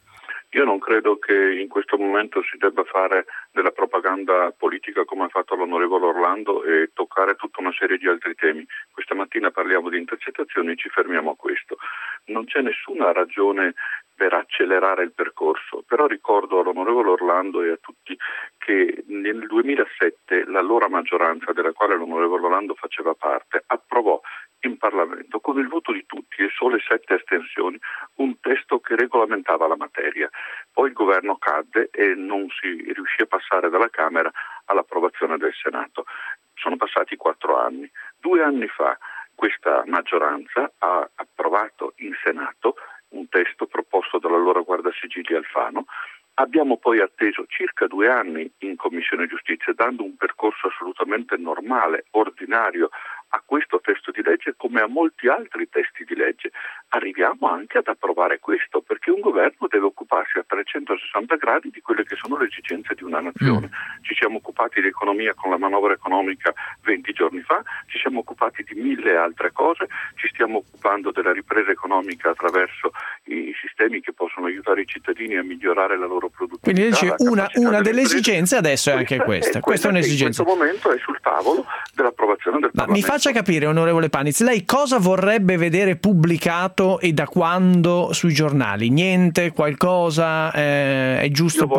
Io non credo che in questo momento si debba fare della propaganda politica come ha fatto l'onorevole Orlando e toccare tutta una serie di altri temi. Questa mattina parliamo di intercettazioni e ci fermiamo a questo. Non c'è nessuna ragione per accelerare il percorso, però ricordo all'onorevole Orlando e a tutti che nel duemilasette l'allora maggioranza, della quale l'onorevole Orlando faceva parte, approvò in Parlamento con il voto di tutti e sole sette astensioni un testo che regolamentava la materia. Poi il governo cadde e non si riuscì a passare dalla Camera all'approvazione del Senato. Sono passati quattro anni. Due anni fa questa maggioranza ha approvato in Senato un testo proposto dall'allora guardasigilli Alfano. Abbiamo poi atteso circa due anni in Commissione Giustizia, dando un percorso assolutamente normale, ordinario, a questo testo di legge come a molti altri testi di legge. Arriviamo anche ad approvare questo perché un governo deve occuparsi a trecentosessanta gradi di quelle che sono le esigenze di una nazione. Mm. Ci siamo occupati di economia con la manovra economica venti giorni fa, ci siamo occupati di mille altre cose, ci stiamo occupando della ripresa economica attraverso i sistemi che possono aiutare i cittadini a migliorare la loro produttività. Quindi dice una, una delle esigenze adesso è anche questa. È questa è un'esigenza. In questo momento è sul tavolo dell'approvazione del Ma Parlamento. mi faccia capire, onorevole Paniz, lei cosa vorrebbe vedere pubblicato e da quando sui giornali? Niente? Qualcosa? Eh, è giusto? Io voglio,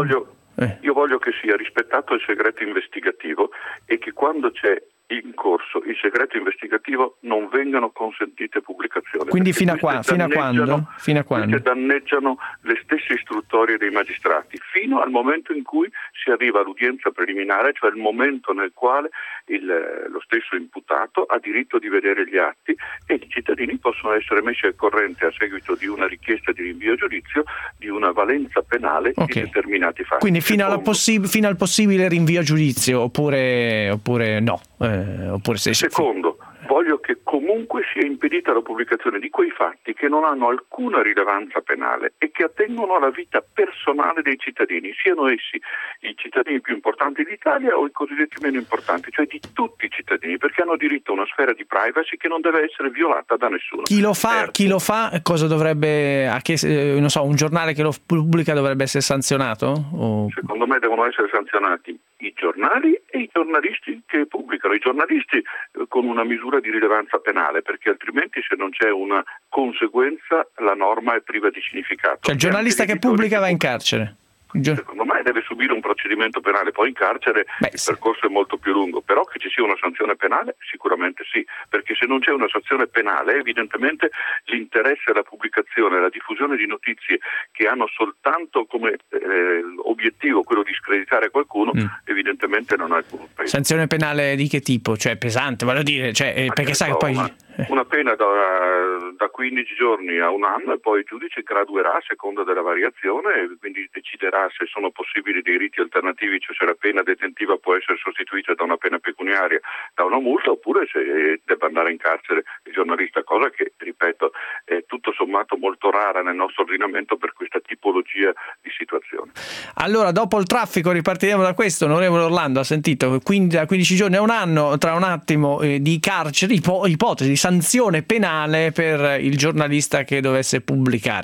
Eh. Io voglio che sia rispettato il segreto investigativo e che quando c'è in corso il segreto investigativo non vengano consentite pubblicazioni. Quindi fino a, qua, fino a quando? Fino a quando? Perché danneggiano le stesse istruttorie dei magistrati, fino al momento in cui si arriva all'udienza preliminare, cioè il momento nel quale il, lo stesso imputato ha diritto di vedere gli atti e i cittadini possono essere messi al corrente a seguito di una richiesta di rinvio a giudizio di una valenza penale okay. di determinati fatti. Quindi fino, alla Secondo, possi- fino al possibile rinvio a giudizio oppure, oppure no? Eh, oppure se Secondo, voglio che comunque sia impedita la pubblicazione di quei fatti che non hanno alcuna rilevanza penale e che attengono alla vita personale dei cittadini, siano essi i cittadini più importanti d'Italia o i cosiddetti meno importanti, cioè di tutti i cittadini, perché hanno diritto a una sfera di privacy che non deve essere violata da nessuno. Chi lo fa, certo. chi lo fa cosa dovrebbe, a che, eh, non so, un giornale che lo pubblica dovrebbe essere sanzionato? O... Secondo me devono essere sanzionati i giornali e i giornalisti che pubblicano, i giornalisti eh, con una misura di rilevanza penale, perché altrimenti se non c'è una conseguenza la norma è priva di significato. Cioè il giornalista che pubblica va in carcere? Secondo me deve subire un procedimento penale, poi in carcere Beh, il sì. percorso è molto più lungo, però che ci sia una sanzione penale sicuramente sì, perché se non c'è una sanzione penale evidentemente l'interesse alla pubblicazione, alla diffusione di notizie che hanno soltanto come eh, obiettivo quello di screditare qualcuno, mm. evidentemente non ha alcun peso. Sanzione penale di che tipo? Cioè pesante, voglio dire, cioè, eh, perché sai che poi... Una, una pena da, da quindici giorni a un anno e poi il giudice graduerà a seconda della variazione e quindi deciderà se sono possibili dei riti alternativi, cioè se la pena detentiva può essere sostituita da una pena pecuniaria, da una multa, oppure se debba andare in carcere il giornalista, cosa che, ripeto, è tutto sommato molto rara nel nostro ordinamento per questa tipologia di situazione. Allora, dopo il traffico ripartiremo da questo. Onorevole Orlando ha sentito quindi da quindici giorni a un anno, tra un attimo, eh, di carcere, ipo- ipotesi di sanzione penale per il giornalista che dovesse pubblicare.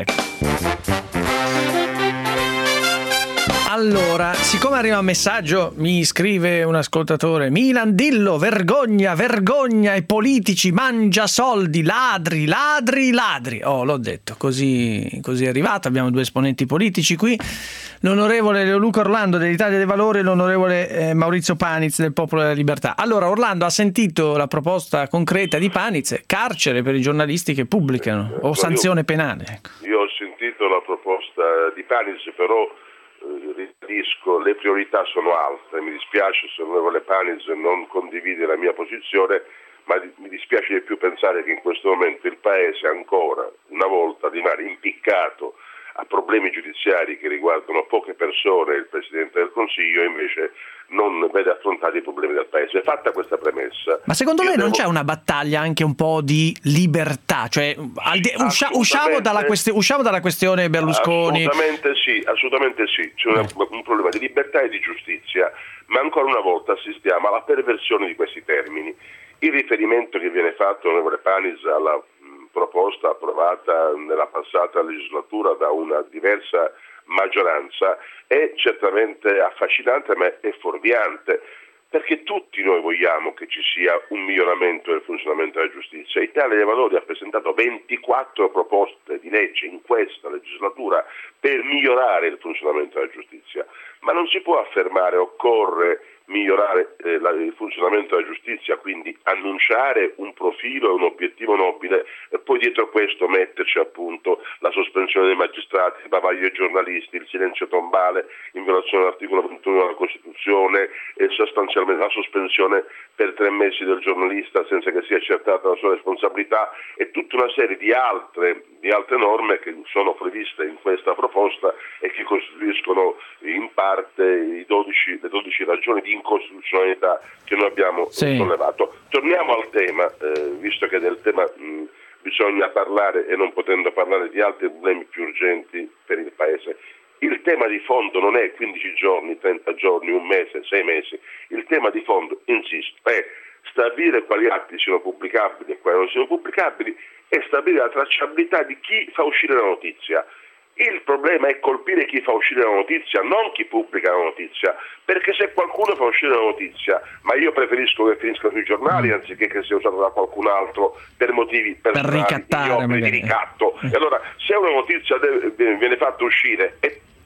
Allora, siccome arriva un messaggio, mi scrive un ascoltatore: Milan Dillo, vergogna, vergogna, i politici mangia soldi, ladri, ladri, ladri. Oh, l'ho detto, così, così è arrivato. Abbiamo due esponenti politici qui, l'onorevole Leoluca Orlando dell'Italia dei Valori e l'onorevole eh, Maurizio Paniz del Popolo della Libertà. Allora, Orlando ha sentito la proposta concreta di Paniz, carcere per i giornalisti che pubblicano o sanzione penale. Ecco. Io ho sentito la proposta di Paniz, però ribadisco, le priorità sono altre. Mi dispiace se l'onorevole Paniz non condivide la mia posizione, ma mi dispiace di più pensare che in questo momento il Paese ancora una volta rimane impiccato a problemi giudiziari che riguardano poche persone e il Presidente del Consiglio, invece non vede affrontati i problemi del Paese. Fatta questa premessa... Ma secondo lei devo... non c'è una battaglia anche un po' di libertà? Cioè, al de- uscia- usciamo, dalla questi- usciamo dalla questione Berlusconi... Assolutamente sì, assolutamente sì. C'è una, un problema di libertà e di giustizia, ma ancora una volta assistiamo alla perversione di questi termini. Il riferimento che viene fatto, onorevole Paniz, alla proposta approvata nella passata legislatura da una diversa maggioranza è certamente affascinante, ma è fuorviante, perché tutti noi vogliamo che ci sia un miglioramento del funzionamento della giustizia. Italia dei Valori ha presentato ventiquattro proposte di legge in questa legislatura per migliorare il funzionamento della giustizia, ma non si può affermare occorre migliorare eh, la, il funzionamento della giustizia, quindi annunciare un profilo e un obiettivo nobile e poi dietro questo metterci appunto la sospensione dei magistrati, il bavaglio ai giornalisti, il silenzio tombale in violazione dell'articolo ventuno della Costituzione e sostanzialmente la sospensione per tre mesi del giornalista senza che sia accertata la sua responsabilità e tutta una serie di altre, di altre norme che sono previste in questa proposta e che costituiscono in parte i dodici, le dodici ragioni di incostituzionalità che noi abbiamo sì. sollevato. Torniamo al tema, eh, visto che del tema mh, bisogna parlare e non potendo parlare di altri problemi più urgenti per il Paese. Il tema di fondo non è quindici giorni, trenta giorni, un mese, sei mesi. Il tema di fondo, insisto, è stabilire quali atti siano pubblicabili e quali non siano pubblicabili e stabilire la tracciabilità di chi fa uscire la notizia. Il problema è colpire chi fa uscire la notizia, non chi pubblica la notizia, perché se qualcuno fa uscire la notizia, ma io preferisco che finisca sui giornali anziché che sia usato da qualcun altro per motivi personali, per ricattare, di ricatto. E allora se una notizia deve, viene fatta uscire e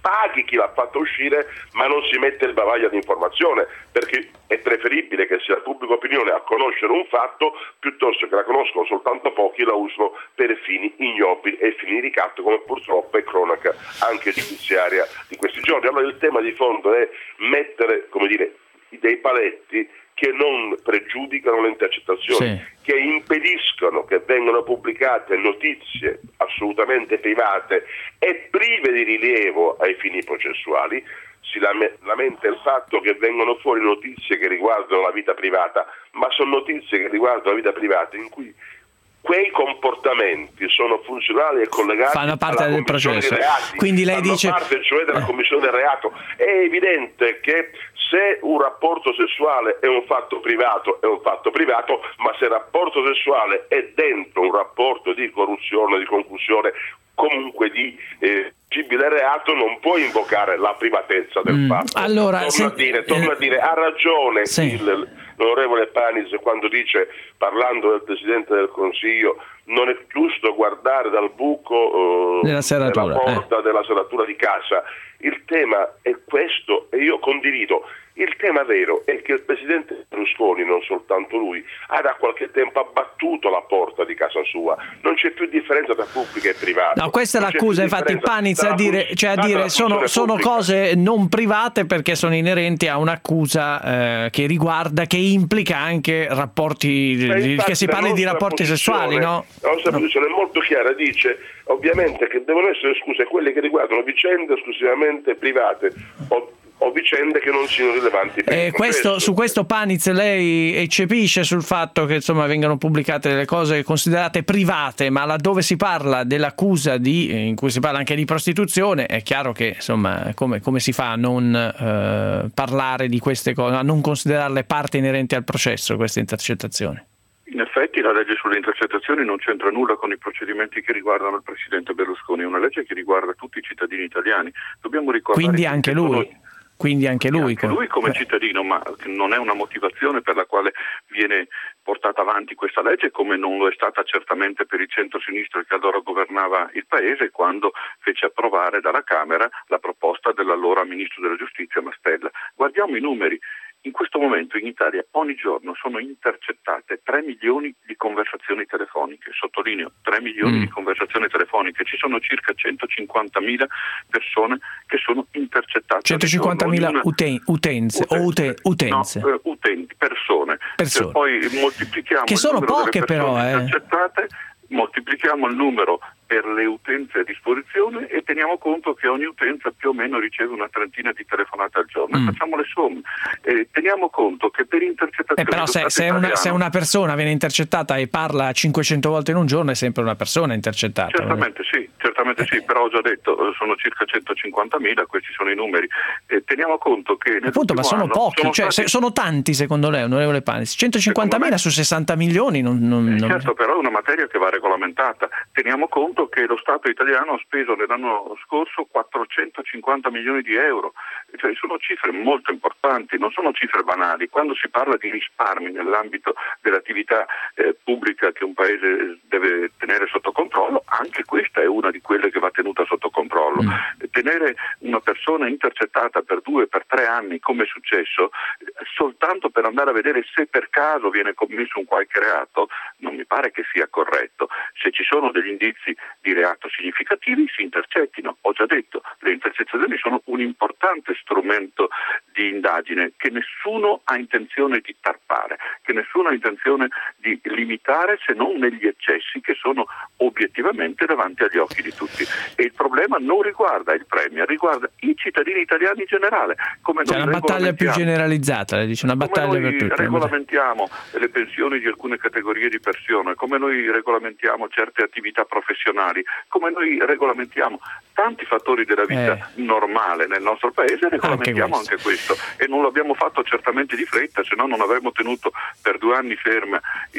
paghi chi l'ha fatto uscire, ma non si mette il bavaglio di informazione, perché è preferibile che sia la pubblica opinione a conoscere un fatto piuttosto che la conoscono soltanto pochi e la usano per fini ignobili e fini di ricatto, come purtroppo è cronaca anche giudiziaria di questi giorni. Allora il tema di fondo è mettere, come dire, dei paletti che non pregiudicano le intercettazioni, sì, che impediscono che vengano pubblicate notizie assolutamente private e prive di rilievo ai fini processuali. Si lamenta il fatto che vengono fuori notizie che riguardano la vita privata, ma sono notizie che riguardano la vita privata in cui quei comportamenti sono funzionali e collegati fanno parte alla del processo. Reati, quindi lei fanno dice parte cioè della eh. commissione del reato. È evidente che se un rapporto sessuale è un fatto privato, è un fatto privato, ma se il rapporto sessuale è dentro un rapporto di corruzione, di concussione, comunque di eh, possibile reato, non può invocare la privatezza del mm. fatto. Allora, torno se, a dire, torno eh, a dire, ha ragione sì. il, l'onorevole Panis quando dice, parlando del Presidente del Consiglio, non è giusto guardare dal buco eh, della serratura, della porta eh. della serratura di casa. Il tema è questo e io condivido. Il tema vero è che il Presidente Berlusconi, non soltanto lui, ha da qualche tempo abbattuto la porta di casa sua. Non c'è più differenza tra pubblico e privato. No, questa è non l'accusa, infatti Panis a dire, cioè a dire sono, sono cose non private perché sono inerenti a un'accusa eh, che riguarda, che implica anche rapporti, che si parli di rapporti sessuali, no? La nostra no. posizione è molto chiara, dice ovviamente che devono essere escluse quelle che riguardano vicende esclusivamente private o o vicende che non siano rilevanti per eh, questo, su questo Panis lei eccepisce sul fatto che insomma vengano pubblicate delle cose considerate private, ma laddove si parla dell'accusa di, in cui si parla anche di prostituzione, è chiaro che insomma come, come si fa a non eh, parlare di queste cose, a non considerarle parte inerenti al processo, queste intercettazioni? In effetti la legge sulle intercettazioni non c'entra nulla con i procedimenti che riguardano il Presidente Berlusconi, è una legge che riguarda tutti i cittadini italiani. Dobbiamo ricordare quindi anche lui sono... Quindi anche lui, anche lui come cittadino, ma non è una motivazione per la quale viene portata avanti questa legge, come non lo è stata certamente per il centro-sinistra che allora governava il Paese quando fece approvare dalla Camera la proposta dell'allora Ministro della Giustizia Mastella. Guardiamo i numeri. In questo momento in Italia ogni giorno sono intercettate tre milioni di conversazioni telefoniche, sottolineo tre milioni mm. di conversazioni telefoniche, ci sono circa centocinquantamila persone che sono intercettate. centocinquantamila una... uten- utenze Uten- o ute- utenze? No, uh, utenti, persone. persone. Se poi moltiplichiamo che sono il numero poche delle persone però, eh. intercettate, moltiplichiamo il numero per le utenze a disposizione e teniamo conto che ogni utenza più o meno riceve una trentina di telefonate al giorno. Mm. Facciamo le somme. Eh, teniamo conto che per intercettazioni... Eh, però se, se, una, se una persona viene intercettata e parla cinquecento volte in un giorno è sempre una persona intercettata. Certamente sì, certamente sì, però ho già detto sono circa centocinquantamila, questi sono i numeri. Eh, teniamo conto che... Appunto, ma sono pochi, sono, cioè, stati... sono tanti secondo lei, onorevole Panis. centocinquantamila me... su sessanta milioni non... non, non... Certo, però è una materia che va regolamentata. Teniamo conto che lo Stato italiano ha speso nell'anno scorso quattrocentocinquanta milioni di euro, cioè sono cifre molto importanti, non sono cifre banali. Quando si parla di risparmi nell'ambito dell'attività eh, pubblica che un paese deve tenere sotto controllo, anche questa è una di quelle che va tenuta sotto controllo. Mm. Tenere una persona intercettata per due, per tre anni, come è successo, soltanto per andare a vedere se per caso viene commesso un qualche reato, non mi pare che sia corretto. Se ci sono degli indizi di reato significativi si intercettino. Ho già detto, le intercettazioni sono un importante strumento di indagine che nessuno ha intenzione di tarpare, che nessuno ha intenzione di limitare se non negli eccessi che sono obiettivamente davanti agli occhi di tutti. E il problema non riguarda il Premier, riguarda i cittadini italiani in generale. Come C'è noi una battaglia più generalizzata, lei dice, una battaglia per tutti. Come noi regolamentiamo le pensioni di alcune categorie di persone, come noi regolamentiamo certe attività professionali, come noi regolamentiamo tanti fattori della vita eh. normale nel nostro paese, regolamentiamo anche questo. anche questo e non l'abbiamo fatto certamente di fretta, se no non avremmo tenuto per due anni ferma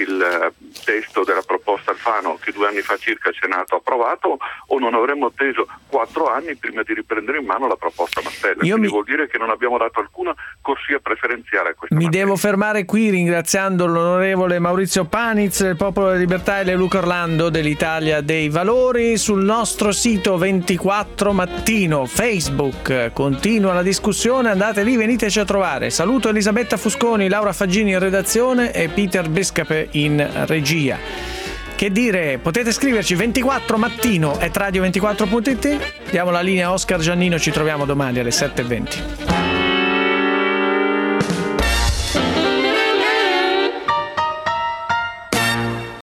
il testo della proposta Alfano che due anni fa circa il Senato ha approvato, o non avremmo atteso quattro anni prima di riprendere in mano la proposta Mastella. Io Quindi mi... vuol dire che non abbiamo dato alcuna corsia preferenziale a questa Mi materia. devo fermare qui ringraziando l'onorevole Maurizio Panis, del Popolo della Libertà, e Luca Orlando dell'Italia dei Valori. Sul nostro sito ventiquattro ventiquattro Mattino. Facebook, continua la discussione, andate lì, veniteci a trovare. Saluto Elisabetta Fusconi, Laura Faggini in redazione e Peter Bescape in regia. Che dire, potete scriverci ventiquattro mattino at radio ventiquattro punto it. Diamo la linea a Oscar Giannino, ci troviamo domani alle sette e venti.